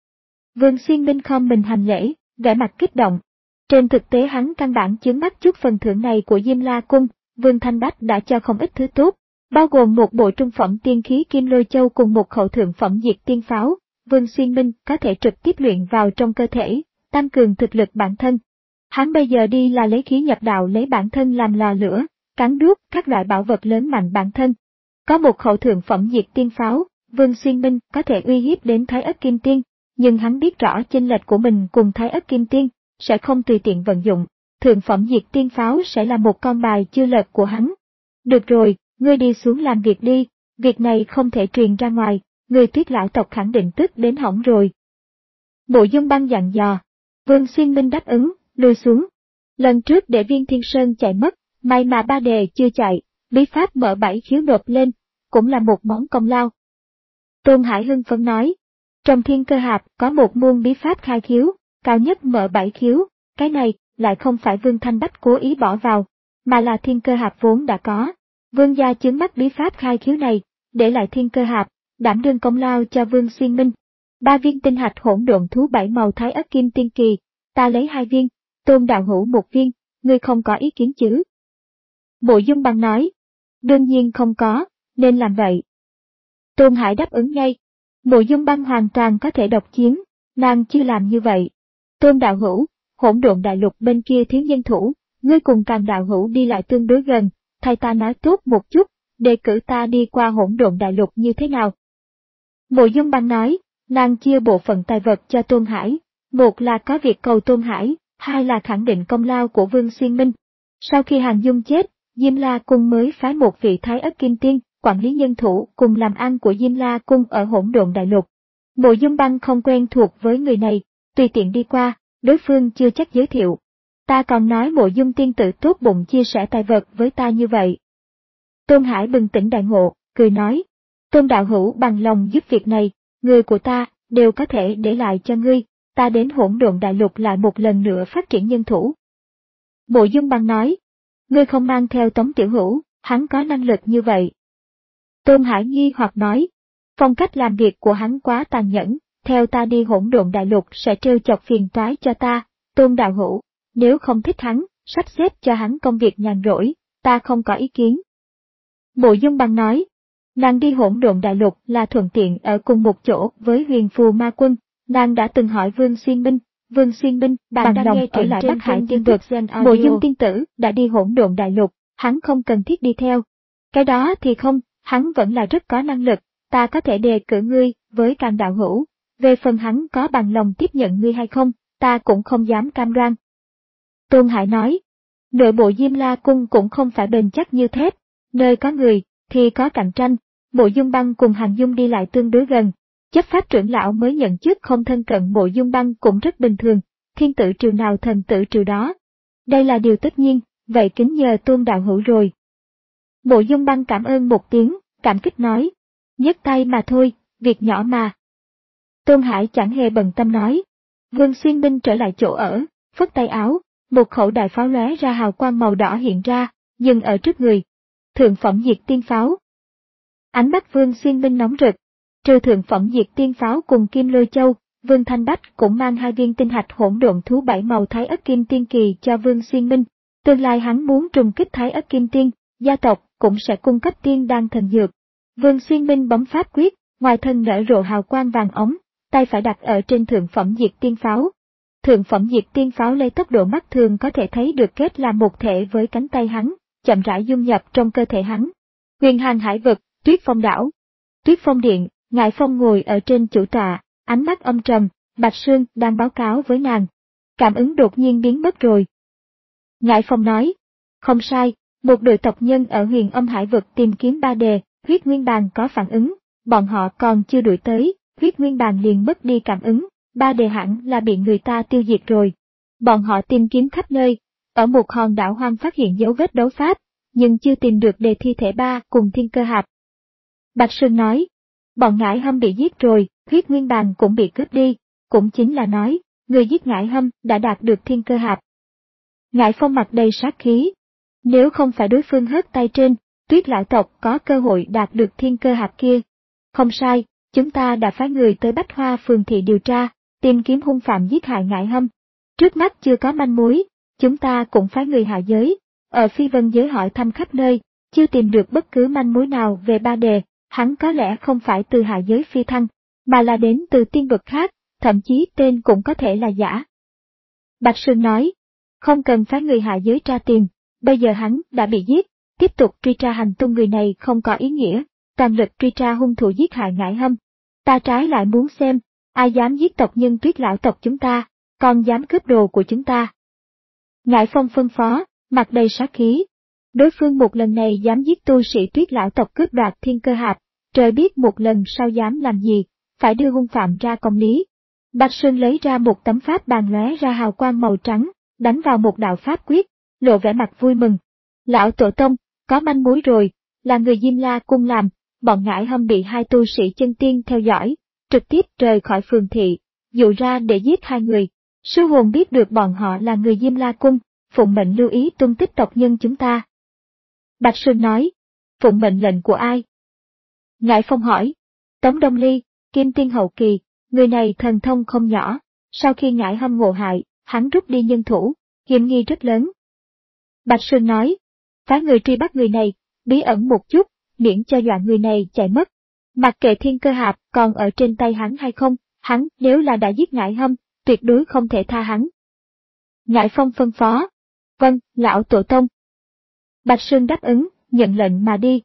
Vương Xuyên Minh khom mình hành lễ, vẻ mặt kích động. Trên thực tế hắn căn bản chướng mắt chút phần thưởng này của Diêm La Cung, Vương Thanh Bách đã cho không ít thứ tốt, bao gồm một bộ trung phẩm tiên khí Kim Lôi Châu cùng một khẩu thượng phẩm diệt tiên pháo. Vương Xuyên Minh có thể trực tiếp luyện vào trong cơ thể, tăng cường thực lực bản thân. Hắn bây giờ đi là lấy khí nhập đạo lấy bản thân làm lò lửa, cắn đuốc các loại bảo vật lớn mạnh bản thân. Có một khẩu thượng phẩm diệt tiên pháo, Vương Xuyên Minh có thể uy hiếp đến Thái Ất Kim Tiên, nhưng hắn biết rõ chênh lệch của mình cùng Thái Ất Kim Tiên, sẽ không tùy tiện vận dụng, thượng phẩm diệt tiên pháo sẽ là một con bài chưa lật của hắn. Được rồi, ngươi đi xuống làm việc đi, việc này không thể truyền ra ngoài, người Tuyết lão tộc khẳng định tức đến hỏng rồi. Mộ Dung Băng dặn dò, Vương Xuyên Minh đáp ứng, lui xuống. Lần trước để Viên Thiên Sơn chạy mất, may mà ba đề chưa chạy, bí pháp mở bảy khiếu nộp lên, cũng là một món công lao. Tôn Hải hưng phấn nói, trong Thiên Cơ Hạp có một môn bí pháp khai khiếu, cao nhất mở bảy khiếu, cái này lại không phải Vương Thanh Bách cố ý bỏ vào, mà là Thiên Cơ Hạp vốn đã có. Vương gia chướng mắt bí pháp khai khiếu này, để lại Thiên Cơ Hạp, đảm đương công lao cho Vương Xuyên Minh. Ba viên tinh hạch hỗn độn thú bảy màu Thái Ất Kim Tiên Kỳ, ta lấy hai viên, Tôn đạo hữu một viên, ngươi không có ý kiến chứ? Mộ Dung Băng nói, đương nhiên không có, nên làm vậy. Tôn Hải đáp ứng ngay, Mộ Dung Băng hoàn toàn có thể độc chiến, nàng chưa làm như vậy. Tôn đạo hữu, Hỗn Độn Đại Lục bên kia thiếu nhân thủ, ngươi cùng Càng đạo hữu đi lại tương đối gần, thay ta nói tốt một chút, đề cử ta đi qua Hỗn Độn Đại Lục như thế nào? Mộ Dung Băng nói, nàng chia bộ phận tài vật cho Tôn Hải, một là có việc cầu Tôn Hải, hai là khẳng định công lao của Vương Xuyên Minh. Sau khi Hàn Dung chết, Diêm La Cung mới phái một vị Thái Ất Kim Tiên, quản lý nhân thủ cùng làm ăn của Diêm La Cung ở Hỗn Độn Đại Lục. Mộ Dung Băng không quen thuộc với người này, tùy tiện đi qua, đối phương chưa chắc giới thiệu. Ta còn nói Mộ Dung tiên tử tốt bụng chia sẻ tài vật với ta như vậy. Tôn Hải bừng tỉnh đại ngộ, cười nói, Tôn đạo hữu bằng lòng giúp việc này, người của ta đều có thể để lại cho ngươi, ta đến Hỗn Độn Đại Lục lại một lần nữa phát triển nhân thủ. Mộ Dung Băng nói, ngươi không mang theo Tống Tiểu Hữu, hắn có năng lực như vậy. Tôn Hải nghi hoặc nói, phong cách làm việc của hắn quá tàn nhẫn, theo ta đi Hỗn Độn Đại Lục sẽ trêu chọc phiền toái cho ta, Tôn đạo hữu, nếu không thích hắn, sắp xếp cho hắn công việc nhàn rỗi, ta không có ý kiến. Mộ Dung Băng nói, nàng đi Hỗn Độn Đại Lục là thuận tiện ở cùng một chỗ với Huyền Phù Ma Quân, nàng đã từng hỏi Vương Xuyên Minh, Vương Xuyên Minh bằng lòng ở lại Bắc Hải tiên vực, Mộ Dung tiên tử đã đi Hỗn Độn Đại Lục, hắn không cần thiết đi theo. Cái đó thì không, hắn vẫn là rất có năng lực, ta có thể đề cử ngươi với Càng đạo hữu, về phần hắn có bằng lòng tiếp nhận ngươi hay không, ta cũng không dám cam đoan. Tôn Hải nói, nội bộ Diêm La Cung cũng không phải bền chắc như thép, nơi có người, thì có cạnh tranh, Mộ Dung Băng cùng Hàn Dung đi lại tương đối gần, chấp pháp trưởng lão mới nhận chức không thân cận Mộ Dung Băng cũng rất bình thường, thiên tử triều nào thần tử triều đó. Đây là điều tất nhiên, vậy kính nhờ Tôn đạo hữu rồi. Mộ Dung Băng cảm ơn một tiếng, cảm kích nói, nhấc tay mà thôi, việc nhỏ mà. Tôn Hải chẳng hề bận tâm nói, Vương Xuyên Minh trở lại chỗ ở, phất tay áo, một khẩu đại pháo lóe ra hào quang màu đỏ hiện ra, dừng ở trước người. Thượng phẩm diệt tiên pháo. Ánh mắt Vương Xuyên Minh nóng rực, trừ thượng phẩm diệt tiên pháo cùng Kim Lôi Châu, Vương Thanh Bách cũng mang hai viên tinh hạch hỗn độn thú bảy màu Thái Ất Kim Tiên Kỳ cho Vương Xuyên Minh. Tương lai hắn muốn trùng kích Thái Ất Kim Tiên, gia tộc cũng sẽ cung cấp tiên đan thần dược. Vương Xuyên Minh bấm pháp quyết, ngoài thân nở rộ hào quang vàng ống, tay phải đặt ở trên thượng phẩm diệt tiên pháo. Thượng phẩm diệt tiên pháo lấy tốc độ mắt thường có thể thấy được kết làm một thể với cánh tay hắn, chậm rãi dung nhập trong cơ thể hắn. Huyền Hàng Hải Vực, Tuyết Phong Đảo, Tuyết Phong Điện, Ngải Phong ngồi ở trên chủ tọa, ánh mắt âm trầm, Bạch Sương đang báo cáo với nàng. Cảm ứng đột nhiên biến mất rồi. Ngải Phong nói, không sai, một đội tộc nhân ở Huyền Âm Hải Vực tìm kiếm ba đề, huyết nguyên bàn có phản ứng, bọn họ còn chưa đuổi tới, huyết nguyên bàn liền mất đi cảm ứng, ba đề hẳn là bị người ta tiêu diệt rồi. Bọn họ tìm kiếm khắp nơi, ở một hòn đảo hoang phát hiện dấu vết đấu pháp, nhưng chưa tìm được đề thi thể ba cùng thiên cơ hạp. Bạch Sương nói, bọn Ngải Hâm bị giết rồi, huyết nguyên bàn cũng bị cướp đi, cũng chính là nói, người giết Ngải Hâm đã đạt được thiên cơ hạp. Ngải Phong mặt đầy sát khí. Nếu không phải đối phương hất tay trên, Tuyết lão tộc có cơ hội đạt được thiên cơ hạp kia. Không sai, chúng ta đã phái người tới Bách Hoa phường thị điều tra, tìm kiếm hung phạm giết hại Ngải Hâm. Trước mắt chưa có manh mối, chúng ta cũng phái người hạ giới, ở Phi Vân giới hỏi thăm khắp nơi, chưa tìm được bất cứ manh mối nào về ba đề, hắn có lẽ không phải từ hạ giới phi thăng, mà là đến từ tiên vực khác, thậm chí tên cũng có thể là giả. Bạch Sương nói, không cần phái người hạ giới tra tìm, bây giờ hắn đã bị giết, tiếp tục truy tra hành tung người này không có ý nghĩa, toàn lực truy tra hung thủ giết hại Ngải Hâm. Ta trái lại muốn xem, ai dám giết tộc nhân Tuyết lão tộc chúng ta, còn dám cướp đồ của chúng ta. Ngải Phong phân phó, mặt đầy sát khí. Đối phương một lần này dám giết tu sĩ Tuyết lão tộc cướp đoạt thiên cơ hạp, trời biết một lần sau dám làm gì, phải đưa hung phạm ra công lý. Bạch Sương lấy ra một tấm pháp bàn lóe ra hào quang màu trắng, đánh vào một đạo pháp quyết, lộ vẻ mặt vui mừng. Lão tổ tông, có manh mối rồi, là người Diêm La Cung làm, bọn Ngải Hâm bị hai tu sĩ chân tiên theo dõi, trực tiếp rời khỏi phường thị, dụ ra để giết hai người. Sư hồn biết được bọn họ là người Diêm La Cung, phụng mệnh lưu ý tung tích tộc nhân chúng ta. Bạch Sương nói, phụng mệnh lệnh của ai? Ngải Phong hỏi, Tống Đông Ly, Kim Tiên hậu kỳ, người này thần thông không nhỏ, sau khi Ngải Hâm ngộ hại, hắn rút đi nhân thủ, hiểm nghi rất lớn. Bạch Sương nói, phái người truy bắt người này, bí ẩn một chút, miễn cho dọa người này chạy mất. Mặc kệ thiên cơ hạp còn ở trên tay hắn hay không, hắn nếu là đã giết Ngải Hâm, tuyệt đối không thể tha hắn. Ngải Phong phân phó. Vâng, lão tổ tông. Bạch Sương đáp ứng, nhận lệnh mà đi.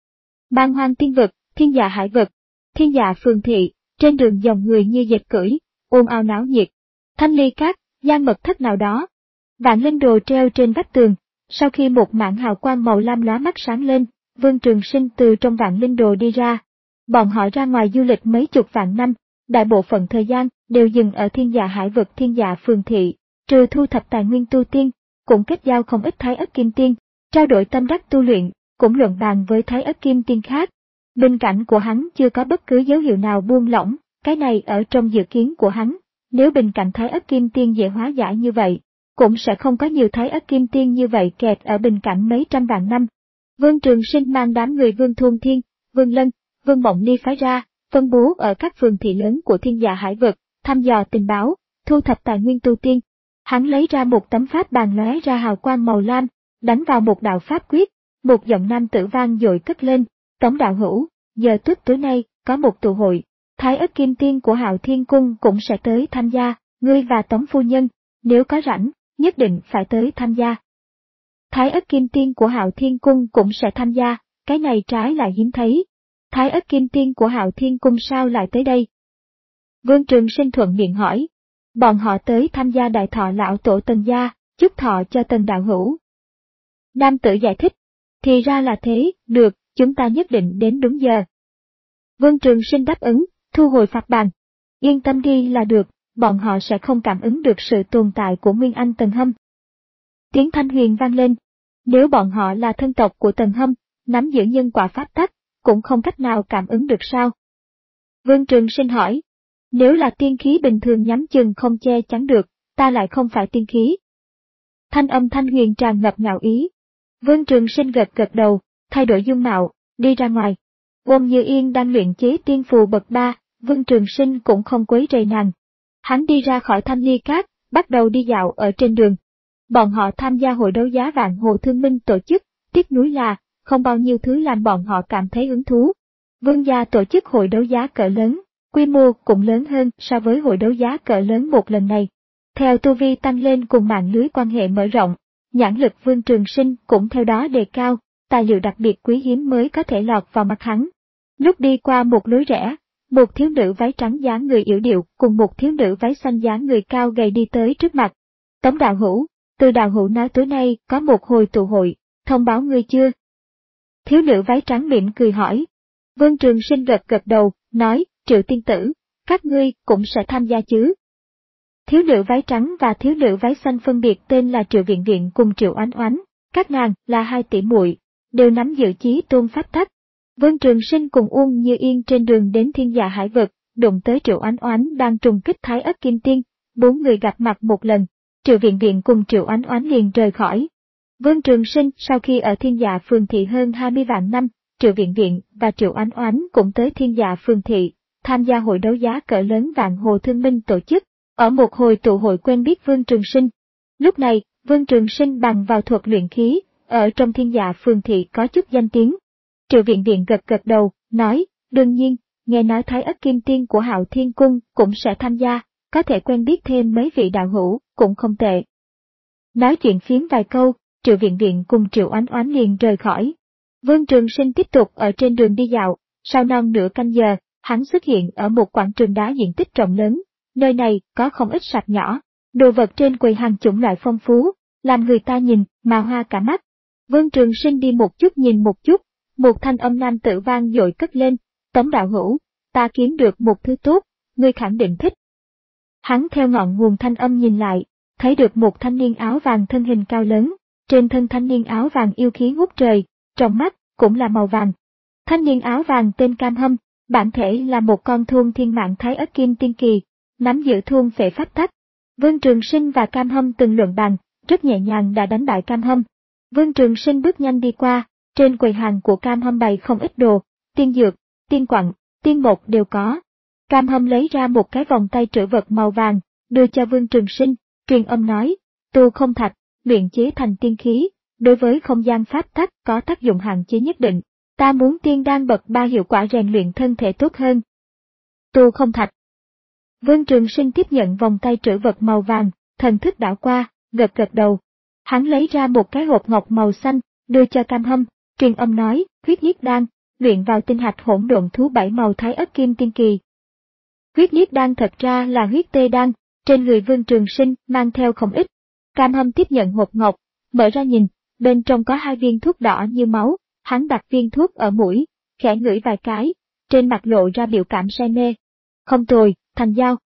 Man Hoang Tiên Vực, Thiên Dạ Hải Vực, Thiên Dạ Phường Thị, trên đường dòng người như dệt cưỡi, ồn ào náo nhiệt. Thanh Ly Các, gian mật thất nào đó. Vạn linh đồ treo trên vách tường, sau khi một mảng hào quang màu lam lóa mắt sáng lên, Vương Trường Sinh từ trong vạn linh đồ đi ra. Bọn họ ra ngoài du lịch mấy chục vạn năm, đại bộ phận thời gian đều dừng ở Thiên Dạ Hải Vực Thiên Dạ Phường Thị, trừ thu thập tài nguyên tu tiên, cũng kết giao không ít Thái Ất Kim Tiên, trao đổi tâm đắc tu luyện, cũng luận bàn với Thái Ất Kim Tiên khác. Bên cạnh của hắn chưa có bất cứ dấu hiệu nào buông lỏng, cái này ở trong dự kiến của hắn, nếu bên cạnh Thái Ất Kim Tiên dễ hóa giải như vậy, cũng sẽ không có nhiều Thái Ất Kim Tiên như vậy kẹt ở bên cạnh mấy trăm vạn năm. Vương Trường Sinh mang đám người Vương Thôn Thiên, Vương Lân, Vương Mộng Ly phái ra, phân bố ở các phường thị lớn của Thiên Dạ Hải Vực, thăm dò tình báo, thu thập tài nguyên tu tiên. Hắn lấy ra một tấm pháp bàn lóe ra hào quang màu lam, đánh vào một đạo pháp quyết, một giọng nam tử vang dội cất lên, Tống đạo hữu, giờ tuất tối nay, có một tụ hội, Thái Ất Kim Tiên của Hạo Thiên Cung cũng sẽ tới tham gia, ngươi và Tống phu nhân, nếu có rảnh, nhất định phải tới tham gia. Thái Ất Kim Tiên của Hạo Thiên Cung cũng sẽ tham gia, cái này trái lại hiếm thấy. Thái Ất Kim Tiên của Hạo Thiên Cung sao lại tới đây? Vương Trường Sinh thuận miệng hỏi. Bọn họ tới tham gia đại thọ lão tổ Tần gia, chúc thọ cho Tần đạo hữu. Nam tử giải thích. Thì ra là thế, được, chúng ta nhất định đến đúng giờ. Vương Trường Sinh đáp ứng, thu hồi phạt bàn. Yên tâm đi là được, bọn họ sẽ không cảm ứng được sự tồn tại của Nguyên Anh Tần Hâm. Tiếng thanh huyền vang lên. Nếu bọn họ là thân tộc của Tần Hâm, nắm giữ nhân quả pháp tắc, cũng không cách nào cảm ứng được sao? Vương Trường Sinh hỏi. Nếu là tiên khí bình thường nhắm chừng không che chắn được, ta lại không phải tiên khí. Thanh âm thanh huyền tràn ngập ngạo ý. Vương Trường Sinh gật gật đầu, thay đổi dung mạo, đi ra ngoài. Ôn Như Yên đang luyện chế tiên phù bậc ba, Vương Trường Sinh cũng không quấy rầy nàng. Hắn đi ra khỏi Thanh Ly Các, bắt đầu đi dạo ở trên đường. Bọn họ tham gia hội đấu giá Vạn Hồ Thương Minh tổ chức, tiếc nuối là, không bao nhiêu thứ làm bọn họ cảm thấy hứng thú. Vương gia tổ chức hội đấu giá cỡ lớn, quy mô cũng lớn hơn so với hội đấu giá cỡ lớn một lần này. Theo tu vi tăng lên cùng mạng lưới quan hệ mở rộng, nhãn lực Vương Trường Sinh cũng theo đó đề cao, tài liệu đặc biệt quý hiếm mới có thể lọt vào mặt hắn. Lúc đi qua một lối rẽ, một thiếu nữ váy trắng dáng người yểu điệu cùng một thiếu nữ váy xanh dáng người cao gầy đi tới trước mặt. Tống đạo hữu, Từ đạo hữu nói tối nay có một hồi tụ hội, thông báo ngươi chưa? Thiếu nữ váy trắng mỉm cười hỏi. Vương Trường Sinh gật gật đầu, nói, Triệu tiên tử, các ngươi cũng sẽ tham gia chứ? Thiếu nữ váy trắng và thiếu nữ váy xanh phân biệt tên là Triệu Viện Viện cùng Triệu Oánh Oánh, các nàng là hai tỷ muội, đều nắm giữ chí tôn pháp tắc. Vương Trường Sinh cùng Uông Như Yên trên đường đến Thiên Dạ Hải Vực, đụng tới Triệu Oánh Oánh đang trùng kích Thái Ất Kim Tiên, bốn người gặp mặt một lần, Triệu Viện Viện cùng Triệu Oánh Oánh liền rời khỏi. Vương Trường Sinh sau khi ở Thiên Dạ Phường Thị hơn hai mươi vạn năm, Triệu Viện Viện và Triệu Oánh Oánh cũng tới Thiên Dạ Phường Thị, tham gia hội đấu giá cỡ lớn Vạn Hồ Thương Minh tổ chức, ở một hồi tụ hội quen biết Vương Trường Sinh. Lúc này, Vương Trường Sinh bằng vào thuật luyện khí, ở trong Thiên Dạ Phường Thị có chút danh tiếng. Triệu Viện Viện gật gật đầu, nói, đương nhiên, nghe nói Thái Ất Kim Tiên của Hạo Thiên Cung cũng sẽ tham gia, có thể quen biết thêm mấy vị đạo hữu, cũng không tệ. Nói chuyện phiếm vài câu, Triệu Viện Viện cùng Triệu Oánh Oánh liền rời khỏi. Vương Trường Sinh tiếp tục ở trên đường đi dạo, sau non nửa canh giờ, hắn xuất hiện ở một quảng trường đá diện tích rộng lớn, nơi này có không ít sạp nhỏ, đồ vật trên quầy hàng chủng loại phong phú, làm người ta nhìn mà hoa cả mắt. Vương Trường Sinh đi một chút nhìn một chút, một thanh âm nam tử vang dội cất lên, Tống đạo hữu, ta kiếm được một thứ tốt, ngươi khẳng định thích. Hắn theo ngọn nguồn thanh âm nhìn lại, thấy được một thanh niên áo vàng thân hình cao lớn, trên thân thanh niên áo vàng yêu khí ngút trời, trong mắt cũng là màu vàng. Thanh niên áo vàng tên Cam Hâm, bản thể là một con thuôn thiên mạng Thái Ất Kim Tiên kỳ, nắm giữ thuôn phệ pháp tắc. Vương Trường Sinh và Cam Hâm từng luận bàn, rất nhẹ nhàng đã đánh bại Cam Hâm. Vương Trường Sinh bước nhanh đi qua, trên quầy hàng của Cam Hâm bày không ít đồ, tiên dược, tiên quặng, tiên mộc đều có. Cam Hâm lấy ra một cái vòng tay trữ vật màu vàng, đưa cho Vương Trường Sinh, truyền âm nói, tu không thạch, luyện chế thành tiên khí, đối với không gian pháp tắc có tác dụng hạn chế nhất định. Ta muốn tiên đan bậc ba hiệu quả rèn luyện thân thể tốt hơn. Tu không thạch. Vương Trường Sinh tiếp nhận vòng tay trữ vật màu vàng, thần thức đảo qua, gật gật đầu. Hắn lấy ra một cái hộp ngọc màu xanh, đưa cho Cam Hâm, truyền âm nói, huyết nhiết đan, luyện vào tinh hạch hỗn độn thú bảy màu thái ất kim tiên kỳ. Huyết nhiết đan thật ra là huyết tê đan, trên người Vương Trường Sinh mang theo không ít. Cam Hâm tiếp nhận hộp ngọc, mở ra nhìn, bên trong có hai viên thuốc đỏ như máu, hắn đặt viên thuốc ở mũi, khẽ ngửi vài cái, trên mặt lộ ra biểu cảm say mê. Không tồi, thành giao.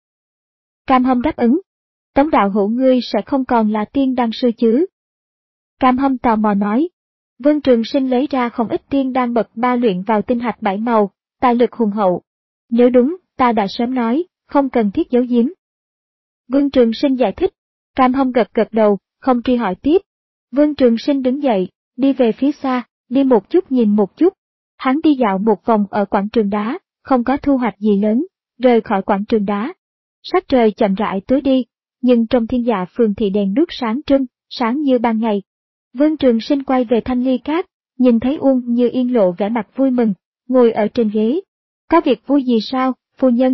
Cam Hâm đáp ứng. Tống đạo hữu ngươi sẽ không còn là tiên đan sư chứ? Cam Hâm tò mò nói. Vương Trường Sinh lấy ra không ít tiên đan bậc ba luyện vào tinh hạch bảy màu, tài lực hùng hậu. Nếu đúng, ta đã sớm nói, không cần thiết giấu giếm. Vương Trường Sinh giải thích. Cam Hâm gật gật đầu, không truy hỏi tiếp. Vương Trường Sinh đứng dậy, đi về phía xa, đi một chút nhìn một chút. Hắn đi dạo một vòng ở quảng trường đá, không có thu hoạch gì lớn, rời khỏi quảng trường đá. Sắc trời chậm rãi tối đi, nhưng trong thiên dạ phường thì đèn đuốc sáng trưng, sáng như ban ngày. Vương Trường Sinh quay về Thanh Ly Cát, nhìn thấy Uông Như Yên lộ vẻ mặt vui mừng, ngồi ở trên ghế. Có việc vui gì sao, phu nhân?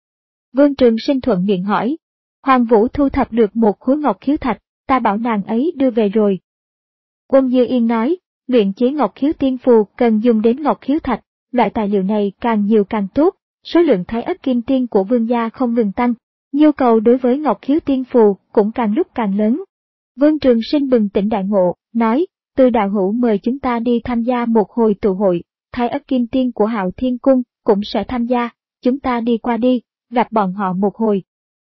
Vương Trường Sinh thuận miệng hỏi. Hoàng Vũ thu thập được một khối ngọc khiếu thạch, ta bảo nàng ấy đưa về rồi. Uông Như Yên nói, luyện chế ngọc khiếu tiên phù cần dùng đến ngọc khiếu thạch, loại tài liệu này càng nhiều càng tốt, số lượng thái ất kim tiên của vương gia không ngừng tăng, nhu cầu đối với ngọc khiếu tiên phù cũng càng lúc càng lớn. Vương Trường Sinh bừng tỉnh đại ngộ, nói, Từ đạo hữu mời chúng ta đi tham gia một hồi tụ hội, thái ất kim tiên của Hạo Thiên Cung cũng sẽ tham gia, chúng ta đi qua đi, gặp bọn họ một hồi.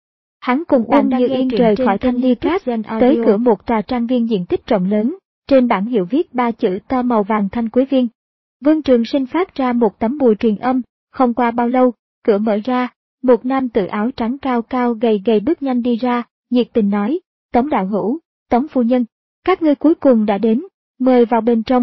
Hắn cùng Uông Như Yên rời khỏi Thanh Ly Cát, tới cửa một tòa trang viên diện tích rộng lớn, trên bảng hiệu viết ba chữ to màu vàng Thanh Quế Viên. Vương Trường Sinh phát ra một tấm bùa truyền âm, không qua bao lâu, cửa mở ra, một nam tử áo trắng cao cao gầy gầy bước nhanh đi ra, nhiệt tình nói, Tống đạo hữu, Tống phu nhân, các ngươi cuối cùng đã đến, mời vào bên trong.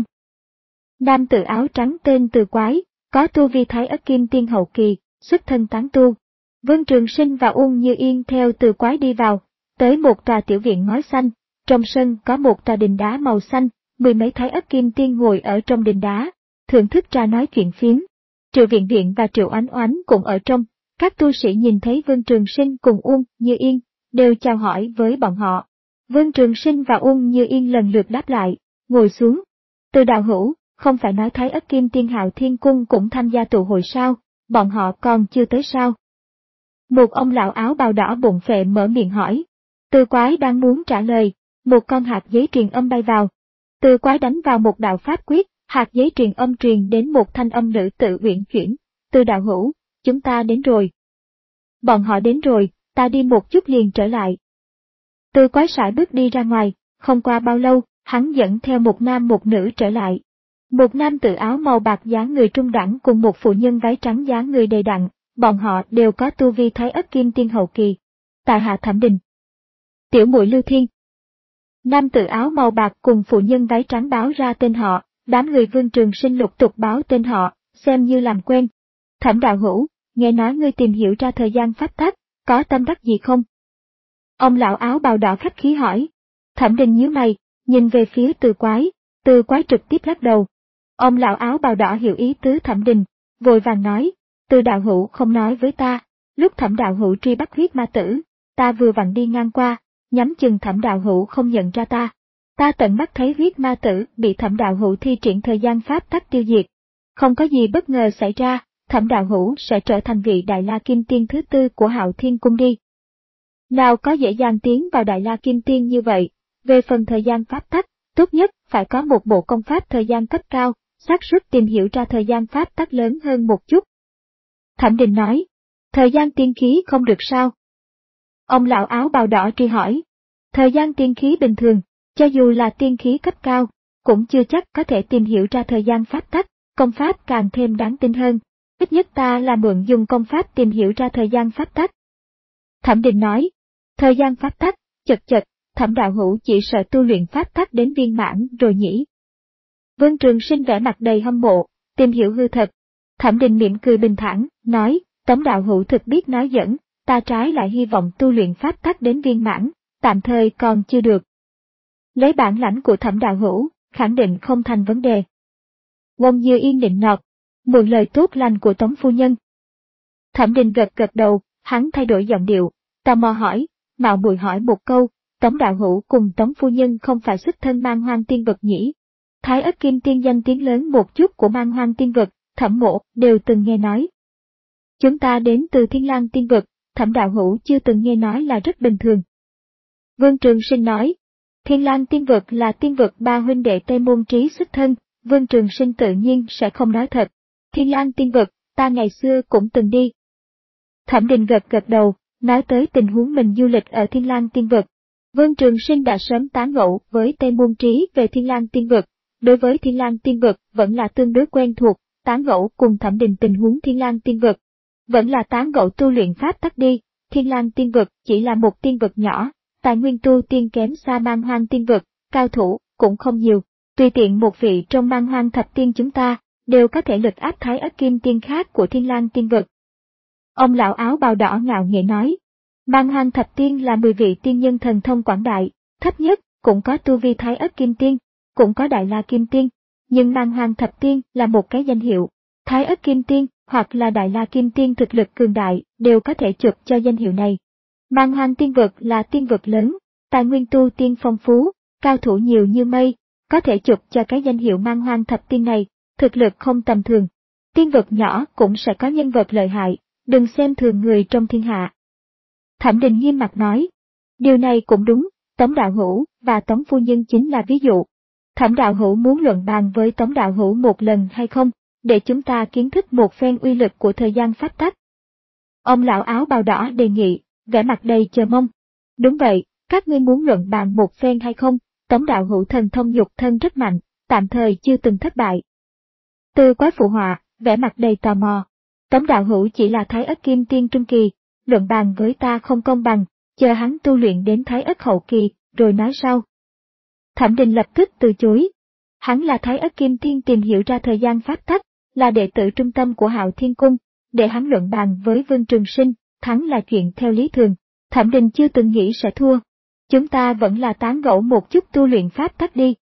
Nam tử áo trắng tên Từ Quái, có tu vi thái ất kim tiên hậu kỳ, xuất thân tán tu. Vương Trường Sinh và Uông Như Yên theo Từ Quái đi vào, tới một tòa tiểu viện ngói xanh, trong sân có một tòa đình đá màu xanh, mười mấy thái ất kim tiên ngồi ở trong đình đá, thưởng thức trà nói chuyện phiếm. Triệu Viện Viện và Triệu Oánh Oánh cũng ở trong, các tu sĩ nhìn thấy Vương Trường Sinh cùng Uông Như Yên, đều chào hỏi với bọn họ. Vương Trường Sinh và Uông Như Yên lần lượt đáp lại, ngồi xuống. Từ đạo hữu, không phải nói thái ất kim tiên Hạo Thiên Cung cũng tham gia tụ hội sao, bọn họ còn chưa tới sao? Một ông lão áo bào đỏ bụng phệ mở miệng hỏi. Từ Quái đang muốn trả lời, một con hạt giấy truyền âm bay vào. Từ Quái đánh vào một đạo pháp quyết, hạt giấy truyền âm truyền đến một thanh âm nữ tự uyển chuyển. Từ đạo hữu, chúng ta đến rồi. Bọn họ đến rồi, ta đi một chút liền trở lại. Từ Quái sải bước đi ra ngoài, không qua bao lâu, hắn dẫn theo một nam một nữ trở lại. Một nam tự áo màu bạc dáng người trung đẳng cùng một phụ nhân váy trắng dáng người đầy đặn, bọn họ đều có tu vi thái ất kim tiên hậu kỳ. Tại hạ Thẩm Đình. Tiểu muội Lưu Thiên. Nam tự áo màu bạc cùng phụ nhân váy trắng báo ra tên họ, đám người Vương Trường Sinh lục tục báo tên họ, xem như làm quen. Thẩm đạo hữu, nghe nói ngươi tìm hiểu ra thời gian pháp tắc, có tâm đắc gì không? Ông lão áo bào đỏ khách khí hỏi. Thẩm Đình nhíu mày, nhìn về phía Từ Quái, Từ Quái trực tiếp lắc đầu. Ông lão áo bào đỏ hiểu ý tứ Thẩm Đình, vội vàng nói, Từ đạo hữu không nói với ta, lúc Thẩm đạo hữu truy bắt huyết ma tử, ta vừa vặn đi ngang qua, nhắm chừng Thẩm đạo hữu không nhận ra ta. Ta tận mắt thấy huyết ma tử bị Thẩm đạo hữu thi triển thời gian pháp tắc tiêu diệt. Không có gì bất ngờ xảy ra, Thẩm đạo hữu sẽ trở thành vị Đại La Kim Tiên thứ tư của Hạo Thiên Cung đi. Nào có dễ dàng tiến vào Đại La Kim Tiên như vậy, về phần thời gian pháp tắc, tốt nhất phải có một bộ công pháp thời gian cấp cao, xác suất tìm hiểu ra thời gian pháp tắc lớn hơn một chút. Thẩm Đình nói, thời gian tiên khí không được sao? Ông lão áo bào đỏ truy hỏi, thời gian tiên khí bình thường, cho dù là tiên khí cấp cao, cũng chưa chắc có thể tìm hiểu ra thời gian pháp tắc, công pháp càng thêm đáng tin hơn, ít nhất ta là mượn dùng công pháp tìm hiểu ra thời gian pháp tắc. Thẩm Đình nói, thời gian pháp tắc, chật chật, Thẩm đạo hữu chỉ sợ tu luyện pháp tắc đến viên mãn rồi nhỉ. Vương Trường Sinh vẻ mặt đầy hâm mộ, tìm hiểu hư thật. Thẩm Đình mỉm cười bình thản, nói, Tống đạo hữu thực biết nói dẫn, ta trái lại hy vọng tu luyện pháp tắc đến viên mãn, tạm thời còn chưa được. Lấy bản lãnh của Thẩm đạo hữu, khẳng định không thành vấn đề. Wong Như Yên nịnh nọt, mượn lời tốt lành của Tống phu nhân. Thẩm Đình gật gật đầu, hắn thay đổi giọng điệu, tò mò hỏi, mạo muội hỏi một câu, Tống đạo hữu cùng Tống phu nhân không phải xuất thân Man Hoang tiên vực nhỉ? Thái Ất Kim Tiên danh tiếng lớn một chút của Man Hoang tiên vực, Thẩm mộ đều từng nghe nói. Chúng ta đến từ Thiên Lang tiên vực, Thẩm đạo hữu chưa từng nghe nói là rất bình thường. Vương Trường Sinh nói, Thiên Lang tiên vực là tiên vực ba huynh đệ Tây Môn Trí xuất thân, Vương Trường Sinh tự nhiên sẽ không nói thật. Thiên Lang tiên vực, ta ngày xưa cũng từng đi. Thẩm Đình gật gật đầu, nói tới tình huống mình du lịch ở Thiên Lang tiên vực. Vương Trường Sinh đã sớm tán ngộ với Tây Môn Trí về Thiên Lang tiên vực, đối với Thiên Lang tiên vực vẫn là tương đối quen thuộc, tán ngộ cùng Thẩm Đình tình huống Thiên Lang tiên vực. Vẫn là tán ngộ tu luyện pháp tắc đi, Thiên Lang tiên vực chỉ là một tiên vực nhỏ, tài nguyên tu tiên kém xa Man Hoang tiên vực, cao thủ cũng không nhiều, tùy tiện một vị trong Man Hoang thập tiên chúng ta đều có thể lực áp Thái Ất Kim Tiên khác của Thiên Lang tiên vực. Ông lão áo bào đỏ ngạo nghễ nói, Man Hoang thập tiên là mười vị tiên nhân thần thông quảng đại, thấp nhất cũng có tu vi Thái Ất Kim Tiên, cũng có Đại La Kim Tiên, nhưng Man Hoang thập tiên là một cái danh hiệu, Thái Ất Kim Tiên hoặc là Đại La Kim Tiên thực lực cường đại đều có thể chụp cho danh hiệu này. Man Hoang tiên vực là tiên vực lớn, tài nguyên tu tiên phong phú, cao thủ nhiều như mây, có thể chụp cho cái danh hiệu Man Hoang thập tiên này, thực lực không tầm thường. Tiên vực nhỏ cũng sẽ có nhân vật lợi hại, đừng xem thường người trong thiên hạ. Thẩm Đình nghiêm mặt nói, điều này cũng đúng, Tống đạo hữu và Tống phu nhân chính là ví dụ. Thẩm đạo hữu muốn luận bàn với Tống đạo hữu một lần hay không, để chúng ta kiến thức một phen uy lực của thời gian pháp tắc. Ông lão áo bào đỏ đề nghị, vẻ mặt đầy chờ mong. Đúng vậy, các ngươi muốn luận bàn một phen hay không, Tống đạo hữu thần thông nhục thân rất mạnh, tạm thời chưa từng thất bại. Từ Quái phụ họa, vẻ mặt đầy tò mò. Tống đạo hữu chỉ là Thái Ất Kim Tiên trung kỳ, luận bàn với ta không công bằng, chờ hắn tu luyện đến Thái Ất hậu kỳ, rồi nói sau. Thẩm Đình lập tức từ chối. Hắn là Thái Ất Kim Tiên tìm hiểu ra thời gian pháp tắc, là đệ tử trung tâm của Hạo Thiên Cung, để hắn luận bàn với Vương Trường Sinh, thắng là chuyện theo lý thường. Thẩm Đình chưa từng nghĩ sẽ thua. Chúng ta vẫn là tán gẫu một chút tu luyện pháp tắc đi.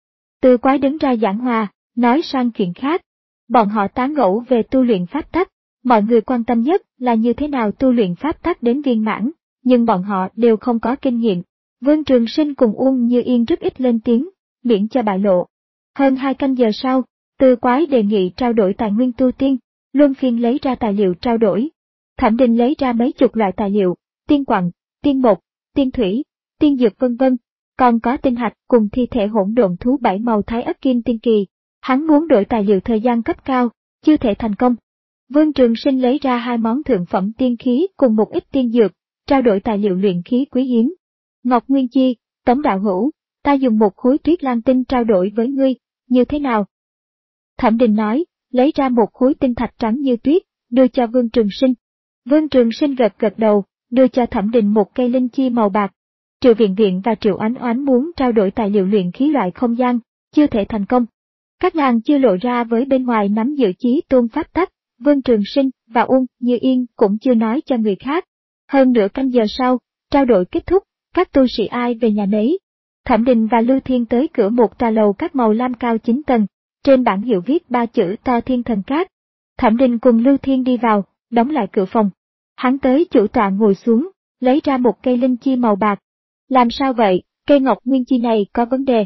Từ Quái đứng ra giảng hòa, nói sang chuyện khác. Bọn họ tán gẫu về tu luyện pháp tắc, mọi người quan tâm nhất là như thế nào tu luyện pháp tắc đến viên mãn, nhưng bọn họ đều không có kinh nghiệm. Vương Trường Sinh cùng Uông Như Yên rất ít lên tiếng, miễn cho bại lộ. Hơn hai canh giờ sau, Từ Quái đề nghị trao đổi tài nguyên tu tiên, luân phiên lấy ra tài liệu trao đổi. Thẩm Đình lấy ra mấy chục loại tài liệu, tiên quặng, tiên mộc, tiên thủy, tiên dược vân vân, còn có tinh hạch cùng thi thể hỗn độn thú bảy màu Thái Ất Kim Tiên kỳ. Hắn muốn đổi tài liệu thời gian cấp cao, chưa thể thành công. Vương Trường Sinh lấy ra hai món thượng phẩm tiên khí cùng một ít tiên dược, trao đổi tài liệu luyện khí quý hiếm. Ngọc Nguyên Chi, Tống đạo hữu, ta dùng một khối tuyết lan tinh trao đổi với ngươi, như thế nào? Thẩm Đình nói, lấy ra một khối tinh thạch trắng như tuyết, đưa cho Vương Trường Sinh. Vương Trường Sinh gật gật đầu, đưa cho Thẩm Đình một cây linh chi màu bạc. Triệu Viện Viện và Triệu Oánh Oánh muốn trao đổi tài liệu luyện khí loại không gian, chưa thể thành công. Các nàng chưa lộ ra với bên ngoài nắm giữ chí tôn pháp tắc, Vương Trường Sinh và Uông Như Yên cũng chưa nói cho người khác. Hơn nửa canh giờ sau, trao đổi kết thúc, các tu sĩ ai về nhà nấy. Thẩm Đình và Lưu Thiên tới cửa một tòa lầu các màu lam cao chín tầng, trên bảng hiệu viết ba chữ to Thiên Thần Các. Thẩm Đình cùng Lưu Thiên đi vào, đóng lại cửa phòng. Hắn tới chủ tọa ngồi xuống, lấy ra một cây linh chi màu bạc. Làm sao vậy, cây ngọc nguyên chi này có vấn đề?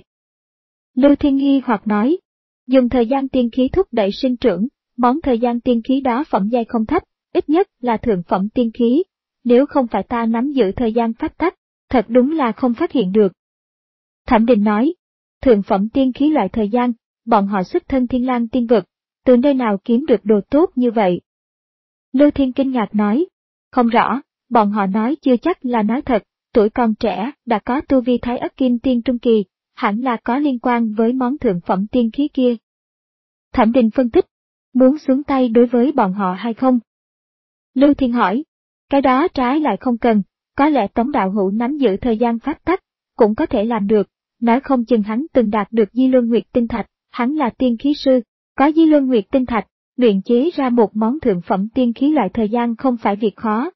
Lưu Thiên nghi hoặc nói. Dùng thời gian tiên khí thúc đẩy sinh trưởng, món thời gian tiên khí đó phẩm giai không thấp, ít nhất là thượng phẩm tiên khí. Nếu không phải ta nắm giữ thời gian pháp tắc, thật đúng là không phát hiện được. Thẩm Đình nói, thượng phẩm tiên khí loại thời gian, bọn họ xuất thân Thiên Lang tiên vực, từ nơi nào kiếm được đồ tốt như vậy? Lưu Thiên kinh ngạc nói, không rõ, bọn họ nói chưa chắc là nói thật, tuổi còn trẻ đã có tu vi Thái Ất Kim Tiên trung kỳ, hẳn là có liên quan với món thượng phẩm tiên khí kia. Thẩm Đình phân tích, muốn xuống tay đối với bọn họ hay không? Lưu Thiên hỏi, cái đó trái lại không cần, có lẽ Tống đạo hữu nắm giữ thời gian pháp tắc, cũng có thể làm được, nói không chừng hắn từng đạt được Di Luân Nguyệt Tinh Thạch, hắn là tiên khí sư, có Di Luân Nguyệt Tinh Thạch, luyện chế ra một món thượng phẩm tiên khí loại thời gian không phải việc khó.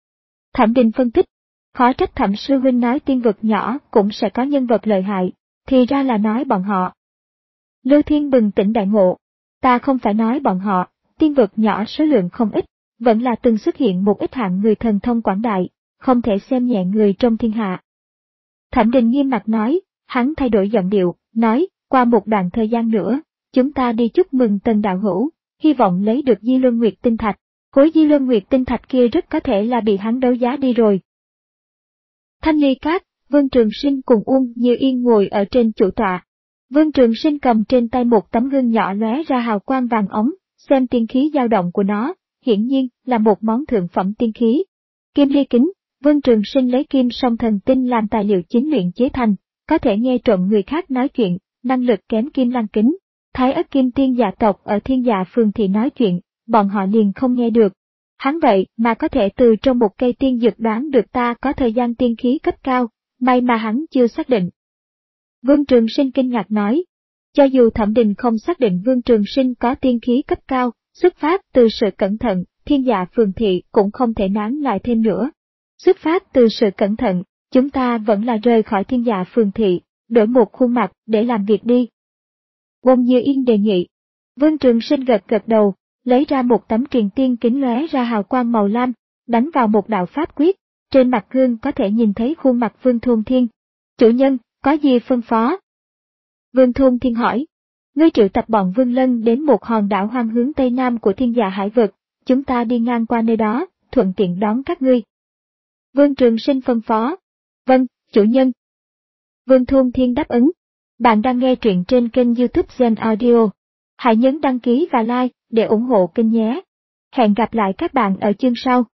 Thẩm Đình phân tích, khó trách Thẩm sư huynh nói tiên vực nhỏ cũng sẽ có nhân vật lợi hại, thì ra là nói bọn họ. Lưu Thiên bừng tỉnh đại ngộ, Ta không phải nói bọn họ, tiên vực nhỏ số lượng không ít, vẫn là từng xuất hiện một ít hạng người thần thông quảng đại, không thể xem nhẹ người trong thiên hạ. Thẩm Đình nghiêm mặt nói, hắn thay đổi giọng điệu, nói, qua một đoạn thời gian nữa, chúng ta đi chúc mừng Tần đạo hữu, hy vọng lấy được Di Luân Nguyệt tinh thạch. Khối Di Luân Nguyệt tinh thạch kia rất có thể là bị hắn đấu giá đi rồi. Thanh Ly Các, Vương Trường Sinh cùng Uông Như Yên ngồi ở trên chủ tọa. Vương Trường Sinh cầm trên tay một tấm gương nhỏ lóe ra hào quang vàng ống, xem tiên khí dao động của nó, hiển nhiên là một món thượng phẩm tiên khí. Kim ly kính, Vương Trường Sinh lấy kim song thần tinh làm tài liệu chính luyện chế thành, có thể nghe trộm người khác nói chuyện, năng lực kém kim lăng kính. Thái ất kim tiên dạ tộc ở Thiên Dạ Phường Thị nói chuyện, bọn họ liền không nghe được. Hắn vậy mà có thể từ trong một cây tiên dược đoán được ta có thời gian tiên khí cấp cao, may mà hắn chưa xác định. Vương Trường Sinh kinh ngạc nói, cho dù Thẩm Đình không xác định Vương Trường Sinh có tiên khí cấp cao, xuất phát từ sự cẩn thận, Thiên Dạ Phường Thị cũng không thể nán lại thêm nữa. Xuất phát từ sự cẩn thận, chúng ta vẫn là rời khỏi Thiên Dạ Phường Thị, đổi một khuôn mặt để làm việc đi. Uông Như Yên đề nghị. Vương Trường Sinh gật gật đầu, lấy ra một tấm truyền tiên kính lóe ra hào quang màu lam, đánh vào một đạo pháp quyết, trên mặt gương có thể nhìn thấy khuôn mặt Vương Thôn Thiên. Chủ nhân, có gì phân phó? Vương Thôn Thiên hỏi. Ngươi triệu tập bọn Vương Lân đến một hòn đảo hoang hướng tây nam của Thiên Dạ Hải vực, chúng ta đi ngang qua nơi đó, thuận tiện đón các ngươi. Vương Trường Sinh phân phó. Vâng, chủ nhân. Vương Thôn Thiên đáp ứng. Bạn đang nghe truyện trên kênh YouTube Gen Audio. Hãy nhấn đăng ký và like để ủng hộ kênh nhé. Hẹn gặp lại các bạn ở chương sau.